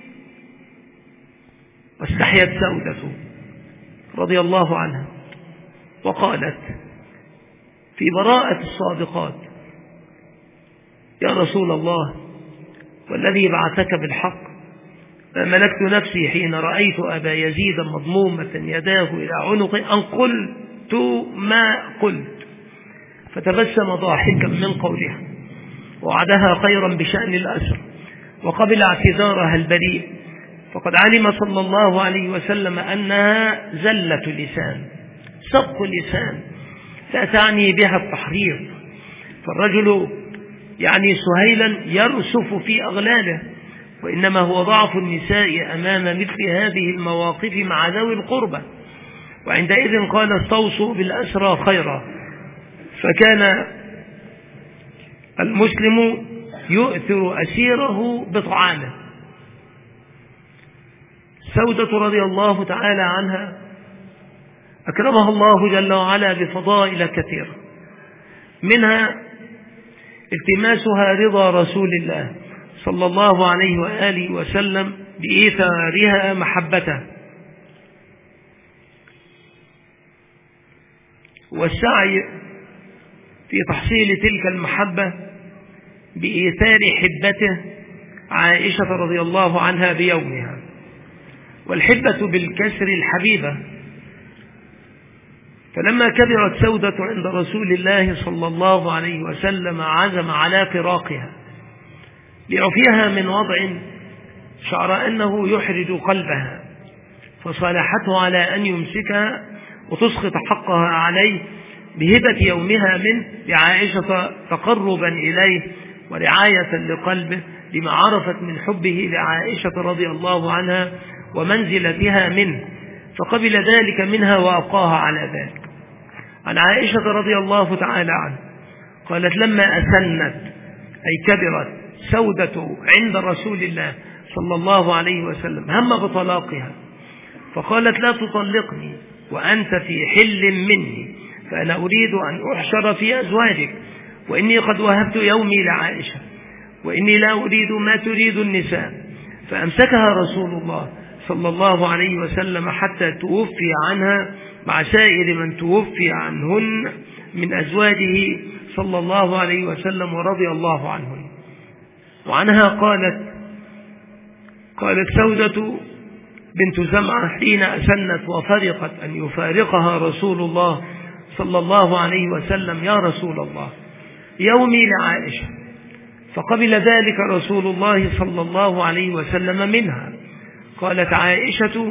واستحيت سودة رضي الله عنها وقالت في براءة الصادقات يا رسول الله والذي بعثك بالحق ما ملكت نفسي حين رأيت أبا يزيد مضمومة يداه إلى عنقه أن قلت ما قلت. فتبسم ضاحكا من قولها ووعدها خيرا بشأن الأسر وقبل اعتذارها البريء، فقد علم صلى الله عليه وسلم أنها زلة لسان سبق لسان لا تعني بها التحريض، فالرجل يعني سهيلا يرسف في أغلاله، وإنما هو ضعف النساء أمام مثل هذه المواقف مع ذوي القربى. وعندئذ قال استوصوا بالأسرى خيرا، فكان المسلم يؤثر أسيره بطعامه. سودة رضي الله تعالى عنها أكرمها الله جل وعلا بفضائل كثيرة، منها التماسها رضا رسول الله صلى الله عليه وآله وسلم بإيثارها محبته، والسعي في تحصيل تلك المحبة بإيثار حبته عائشة رضي الله عنها بيومها. والحبة بالكسر الحبيبة، فلما كبرت سودة عند رسول الله صلى الله عليه وسلم عزم على فراقها ليعفيها من وضع شعر أنه يحرج قلبها، فصالحته على أن يمسكها وتسقط حقها عليه بهبة يومها منه لعائشة تقربا إليه ورعاية لقلبه لما عرفت من حبه لعائشة رضي الله عنها ومنزلتها منه، فقبل ذلك منها وأبقاها على ذلك. عن عائشة رضي الله تعالى عنها قالت لما أسنت أي كبرت سودة عند رسول الله صلى الله عليه وسلم هم بطلاقها، فقالت لا تطلقني وأنت في حل مني، فأنا أريد أن أحشر في أزواجك، وإني قد وهبت يومي لعائشة، وإني لا أريد ما تريد النساء. فأمسكها رسول الله صلى الله عليه وسلم حتى توفي عنها مع سائر من توفي عنهن من أزواجه صلى الله عليه وسلم ورضي الله عنهن. وعنها قالت قالت سودة بنت زمعة حين أسنت وفرقت أن يفارقها رسول الله صلى الله عليه وسلم يا رسول الله يومي لعائشة، فقبل ذلك رسول الله صلى الله عليه وسلم منها. قالت عائشة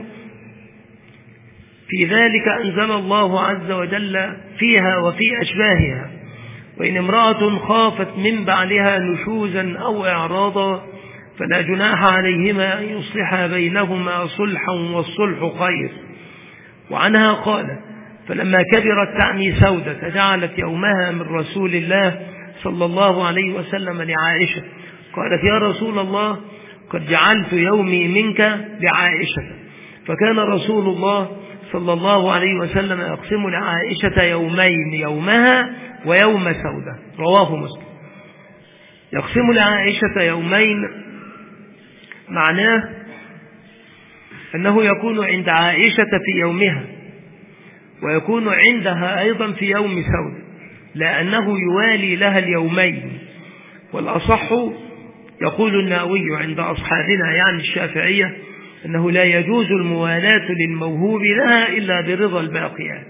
في ذلك أنزل الله عز وجل فيها وفي أشباهها وإن امرأة خافت من بعلها نشوزا أو إعراضا فلا جناح عليهما أن يصلحا بينهما صلحا والصلح خير. وعنها قال فلما كبرت تعني سودة جعلت يومها من رسول الله صلى الله عليه وسلم لعائشة، قالت يا رسول الله قد جعلت يومي منك لعائشة، فكان رسول الله صلى الله عليه وسلم يقسم لعائشة يومين يومها ويوم سودة، رواه مسلم. يقسم لعائشة يومين معناه أنه يكون عند عائشة في يومها ويكون عندها أيضا في يوم سودة، لأنه يوالي لها اليومين، والأصح يقول النووي عند أصحابنا يعني الشافعية أنه لا يجوز الموالاة للموهوب لها إلا برضا الباقيات.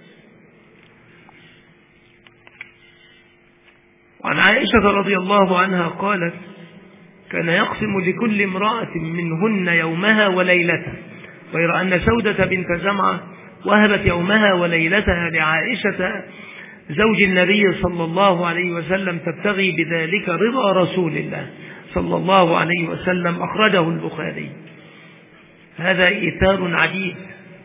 وعن عائشة رضي الله عنها قالت: كان يقسم لكل امرأة منهن يومها وليلتها، غير أن سودة بنت زمعة وهبت يومها وليلتها لعائشة زوج النبي صلى الله عليه وسلم تبتغي بذلك رضا رسول الله صلى الله عليه وسلم. أخرجه البخاري. هذا إيثار عجيب،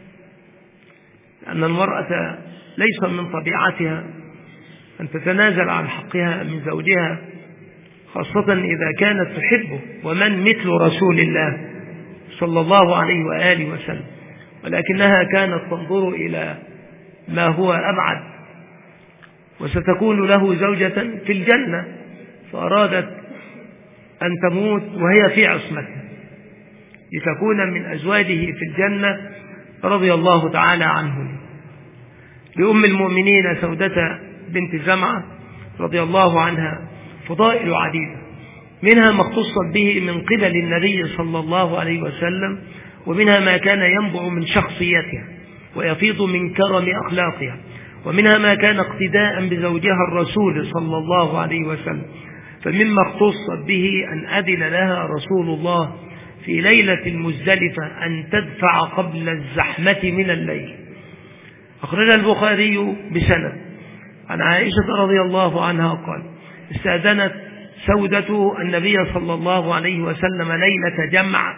لأن المرأة ليس من طبيعتها أن تتنازل عن حقها من زوجها، خاصة إذا كانت تحبه، ومن مثل رسول الله صلى الله عليه وآله وسلم، ولكنها كانت تنظر إلى ما هو أبعد، وستكون له زوجة في الجنة، فأرادت أن تموت وهي في عصمته لتكون من أزواجه في الجنة رضي الله تعالى عنهم. لأم المؤمنين سودة بنت زمعة رضي الله عنها فضائل عديدة، منها ما اختصت به من قبل النبي صلى الله عليه وسلم، ومنها ما كان ينبع من شخصيتها ويفيض من كرم أخلاقها، ومنها ما كان اقتداء بزوجها الرسول صلى الله عليه وسلم. فمما اختصت به أن أذن لها رسول الله في ليلة المزدلفة أن تدفع قبل الزحمة من الليل. أخرج البخاري بسند عن عائشة رضي الله عنها قال: استأذنت سودة النبي صلى الله عليه وسلم ليلة جمع،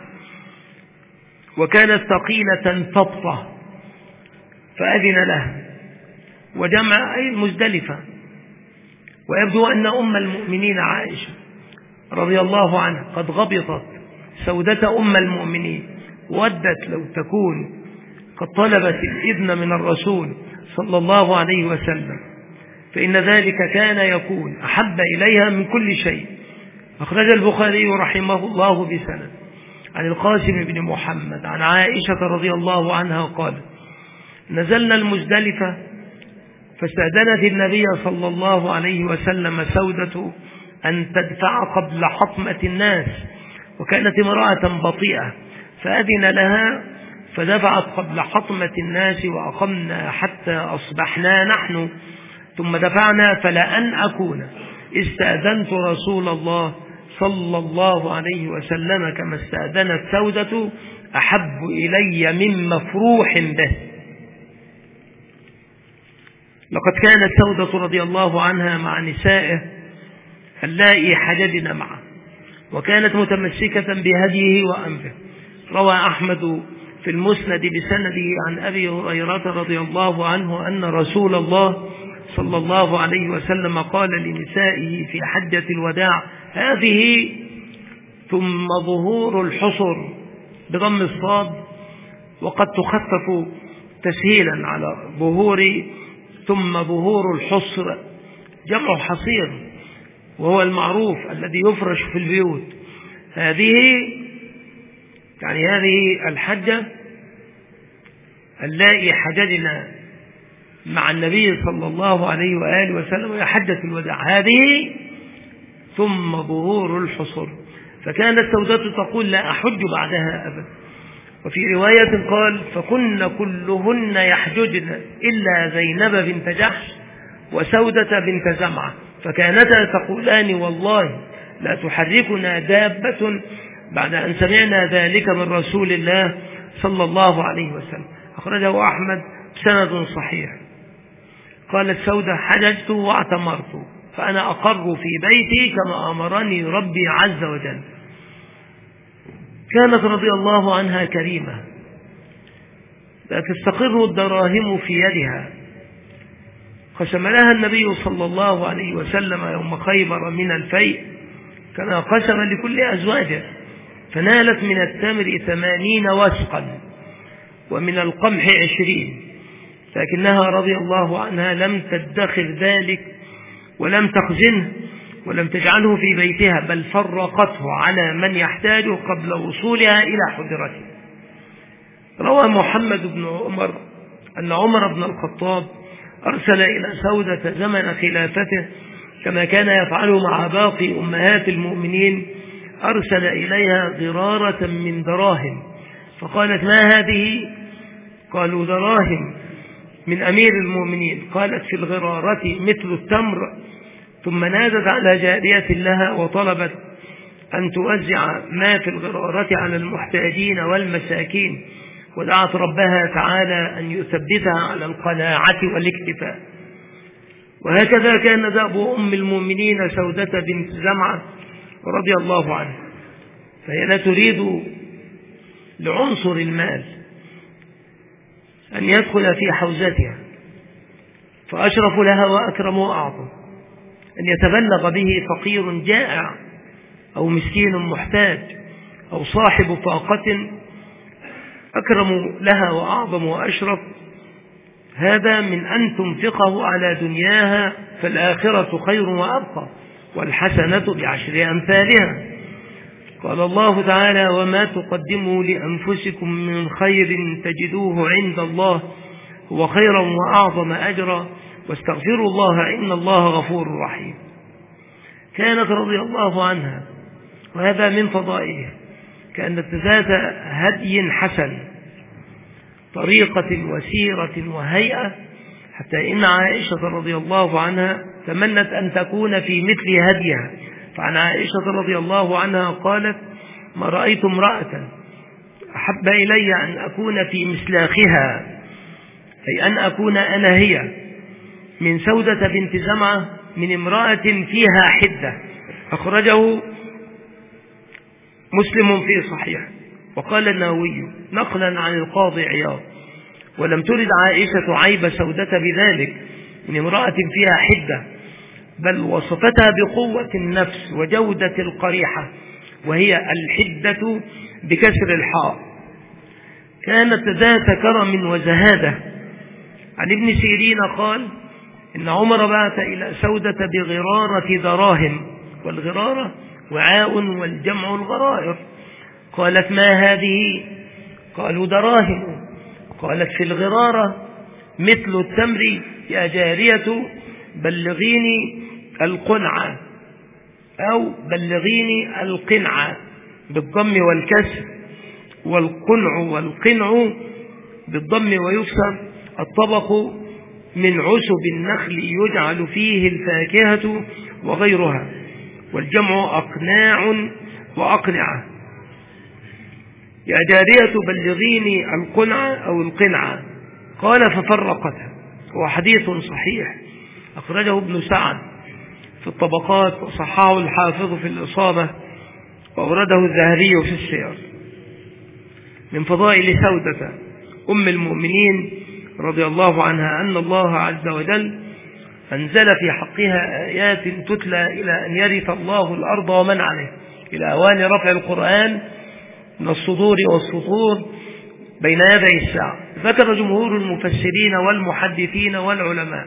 وكانت ثقيلة تبطة، فأذن لها. وجمع أي المزدلفة. ويبدو أن أم المؤمنين عائشة رضي الله عنها قد غبطت سودة أم المؤمنين، ودت لو تكون قد طلبت الإذن من الرسول صلى الله عليه وسلم، فإن ذلك كان يكون أحب إليها من كل شيء. أخرج البخاري رحمه الله بسند عن القاسم بن محمد عن عائشة رضي الله عنها قال: نزلنا المزدلفة فاستأذنت النبي صلى الله عليه وسلم سودة أن تدفع قبل حطمة الناس، وكانت امرأة بطيئة، فأذن لها فدفعت قبل حطمة الناس، وأقمنا حتى أصبحنا نحن، ثم دفعنا، فلأن أكون استأذنت رسول الله صلى الله عليه وسلم كما استأذنت سودة أحب إلي من مفروح به. لقد كانت سودة رضي الله عنها مع نسائه اللائي حججن معه، وكانت متمسكة بهديه وأمره. روى أحمد في المسند بسنده عن أبي هريرة رضي الله عنه أن رسول الله صلى الله عليه وسلم قال لنسائه في حجة الوداع: هذه ثم ظهور الحصر بضم الصاد، وقد تخفف تسهيلا على ظهور، ثم ظهور الحصر جمع حصير، وهو المعروف الذي يفرش في البيوت. هذه يعني هذه الحجة اللائي حججنا مع النبي صلى الله عليه وآله وسلم وهي حجة الوداع، هذه ثم ظهور الحصر. فكانت سودة تقول: لا أحج بعدها أبدا. وفي رواية قال: فكن كلهن يحججن إلا زينب بنت جحش وسودة بنت زمعة، فكانتا تقولان: والله لا تحركنا دابة بعد أن سمعنا ذلك من رسول الله صلى الله عليه وسلم. أخرجه أحمد بسند صحيح. قالت سودة: حججت واعتمرت، فأنا أقر في بيتي كما أمرني ربي عز وجل. كانت رضي الله عنها كريمة لا تستقر الدراهم في يدها، قسم لها النبي صلى الله عليه وسلم يوم خيبر من الفيء كما قسم لكل أزواجه، فنالت من التمر ثمانين وسقا ومن القمح عشرين، لكنها رضي الله عنها لم تدخر ذلك ولم تخزنه ولم تجعله في بيتها، بل فرقته على من يحتاجه قبل وصولها إلى حجرته. روى محمد بن عمر أن عمر بن الخطاب أرسل إلى سودة زمن خلافته كما كان يفعله مع باقي أمهات المؤمنين أرسل إليها غرارة من دراهم، فقالت: ما هذه؟ قالوا: دراهم من أمير المؤمنين. قالت: في الغرارة مثل التمر. ثم نادت على جارية لها وطلبت أن توزع ما في الغرارة على المحتاجين والمساكين، ودعت ربها تعالى أن يثبتها على القناعة والاكتفاء. وهكذا كان دأب أم المؤمنين سودة بنت زمعة رضي الله عنها، فهي لا تريد لعنصر المال أن يدخل في حوزتها، فأشرف لها وأكرم وأعظم أن يتبلغ به فقير جائع أو مسكين محتاج أو صاحب فاقة، أكرم لها وأعظم وأشرف هذا من أن تنفقه على دنياها، فالآخرة خير وأبقى، والحسنة بعشر أمثالها. قال الله تعالى: وما تقدموا لأنفسكم من خير تجدوه عند الله هو خيرا وأعظم أجرا واستغفروا الله إن الله غفور رحيم. كانت رضي الله عنها، وهذا من فضائله، كانت ذات هدي حسن، طريقة وسيرة وهيئة، حتى إن عائشة رضي الله عنها تمنت أن تكون في مثل هديها. فعن عائشة رضي الله عنها قالت: ما رأيت امرأة أحب إلي أن أكون في مسلاخها، أي أن أكون أنا هي، من سودة بنت زمعة، من امرأة فيها حدة. أخرجه مسلم في صحيح. وقال النووي نقلا عن القاضي عياض: ولم ترد عائشة عيب سودة بذلك من امرأة فيها حدة، بل وصفتها بقوة النفس وجودة القريحة، وهي الحدة بكسر الحاء. كانت ذات كرم وزهادة. عن ابن سيرين قال: إن عمر بعث إلى سودة بغرارة دراهم، والغرارة وعاء والجمع الغرائر. قالت: ما هذه؟ قالوا: دراهم. قالت: في الغرارة مثل التمر يا جارية، بلغيني القنعة، أو بلغيني القنعة بالضم والكسر، والقنع والقنع بالضم ويكسر الطبق من عشب النخل يجعل فيه الفاكهة وغيرها، والجمع أقناع وأقنعة. يا جارية بلغيني القنعة أو القنعة. قال: ففرقتها. هو حديث صحيح، أخرجه ابن سعد في الطبقات، وصححه الحافظ في الإصابة، وأورده الذهبي في السير. من فضائل سودة أم المؤمنين رضي الله عنها أن الله عز وجل أنزل في حقها آيات تتلى إلى أن يرث الله الأرض ومن عليه، إلى أوان رفع القرآن من الصدور والسطور بين يدي الساعة. ذكر جمهور المفسرين والمحدثين والعلماء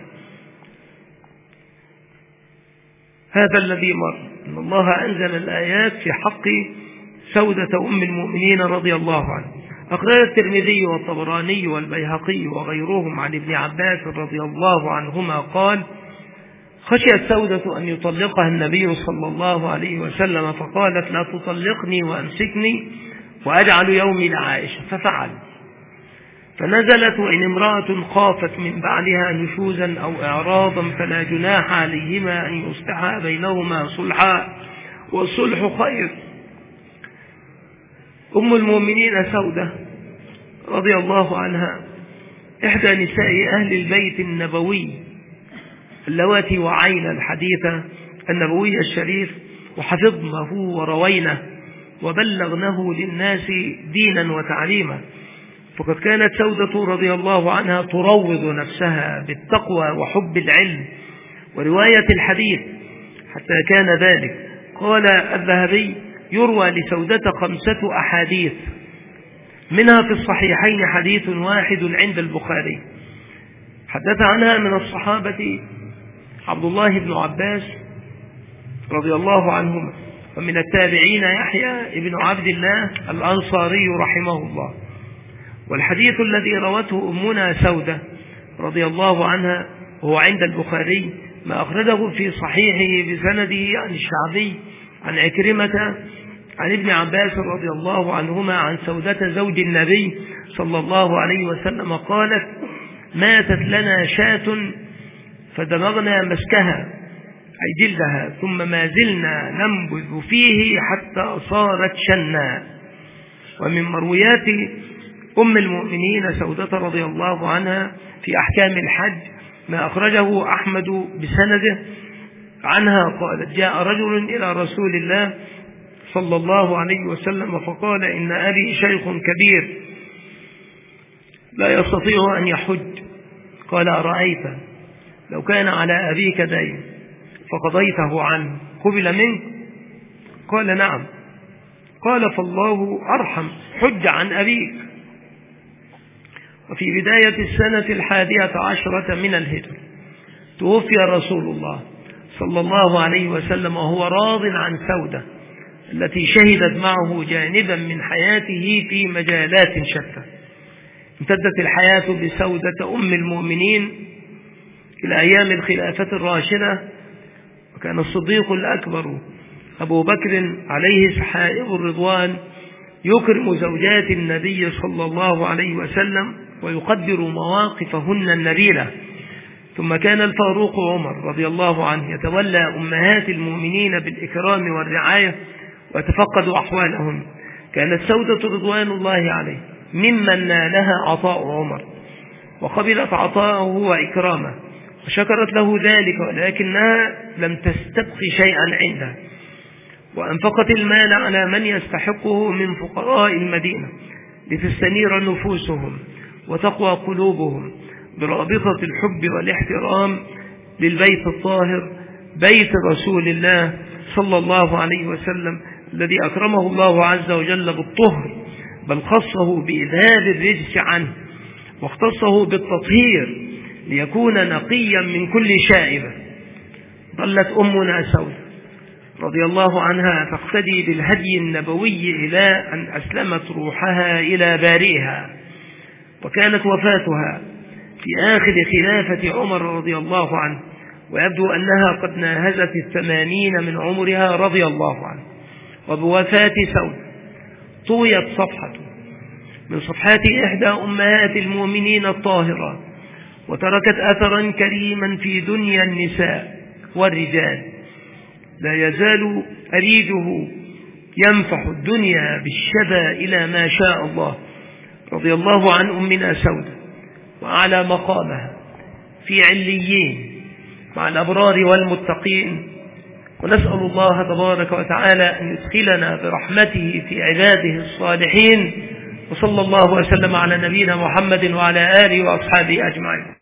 هذا الذي مر، أن الله أنزل الآيات في حق سودة أم المؤمنين رضي الله عنها. أخرج الترمذي والطبراني والبيهقي وغيرهم عن ابن عباس رضي الله عنهما قال: خشيت سودة أن يطلقها النبي صلى الله عليه وسلم، فقالت: لا تطلقني وأمسكني وأجعل يومي لعائشة، ففعل. فنزلت: وإن امرأة خافت من بعدها نشوزا أو إعراضا فلا جناح عليهما أن يصلحا بينهما صلحا والصلح خير. أم المؤمنين سودة رضي الله عنها إحدى نساء أهل البيت النبوي اللواتي وعين الحديث النبوي الشريف، وحفظنه وروينه وبلغنه للناس دينا وتعليما. فقد كانت سودة رضي الله عنها تروض نفسها بالتقوى وحب العلم ورواية الحديث حتى كان ذلك. قال الذهبي: يروى لسودة خمسة أحاديث، منها في الصحيحين حديث واحد عند البخاري. حدث عنها من الصحابة عبد الله بن عباس رضي الله عنهما، ومن التابعين يحيى بن عبد الله الأنصاري رحمه الله. والحديث الذي روته أمنا سودة رضي الله عنها وهو عند البخاري ما أخرجه في صحيحه بسنده عن الشعبي عن عكرمة عن ابن عباس رضي الله عنهما عن سودة زوج النبي صلى الله عليه وسلم قالت: ماتت لنا شاة فدمغنا مسكها أي جلدها ثم ما زلنا ننبذ فيه حتى صارت شنا. ومن مرويات أم المؤمنين سودة رضي الله عنها في أحكام الحج ما أخرجه أحمد بسنده عنها قالت: جاء رجل إلى رسول الله صلى الله عليه وسلم فقال: إن أبي شيخ كبير لا يستطيع أن يحج. قال: أرأيت لو كان على أبيك دين فقضيته عنه قبل منك؟ قال: نعم. قال: فالله أرحم، حج عن أبيك. وفي بداية السنة الحادية عشرة من الهجرة توفي رسول الله صلى الله عليه وسلم وهو راض عن سودة التي شهدت معه جانبا من حياته في مجالات شتى. امتدت الحياة بسودة أم المؤمنين إلى أيام الخلافة الراشدة، وكان الصديق الأكبر أبو بكر عليه سحائب الرضوان يكرم زوجات النبي صلى الله عليه وسلم ويقدر مواقفهن النبيلة. ثم كان الفاروق عمر رضي الله عنه يتولى أمهات المؤمنين بالإكرام والرعاية ويتفقد أحوالهن. كانت سودة رضوان الله عليه ممن نالها عطاء عمر، وقبلت عطاءه وإكرامه وشكرت له ذلك، ولكنها لم تستبق شيئا عنده، وأنفقت المال على من يستحقه من فقراء المدينة لتستنير نفوسهم وتقوى قلوبهم برابطة الحب والاحترام للبيت الطاهر بيت رسول الله صلى الله عليه وسلم الذي أكرمه الله عز وجل بالطهر، بل خصه بإذهاب الرجس عنه واختصه بالتطهير ليكون نقيا من كل شائبة. ظلت أمنا سودة رضي الله عنها تقتدي بالهدي النبوي إلى أن أسلمت روحها إلى بارئها، وكانت وفاتها في آخر خلافة عمر رضي الله عنه، ويبدو أنها قد ناهزت الثمانين من عمرها رضي الله عنه. وبوفاة سودة طويت صفحة من صفحات إحدى أمهات المؤمنين الطاهرة، وتركت أثرا كريما في دنيا النساء والرجال لا يزال أريده ينفح الدنيا بالشبى إلى ما شاء الله. رضي الله عن أمنا سودة وعلى مقامها في عليين مع الأبرار والمتقين، ونسأل الله تبارك وتعالى أن يدخلنا برحمته في عباده الصالحين. وصلى الله وسلم على نبينا محمد وعلى آله وأصحابه أجمعين.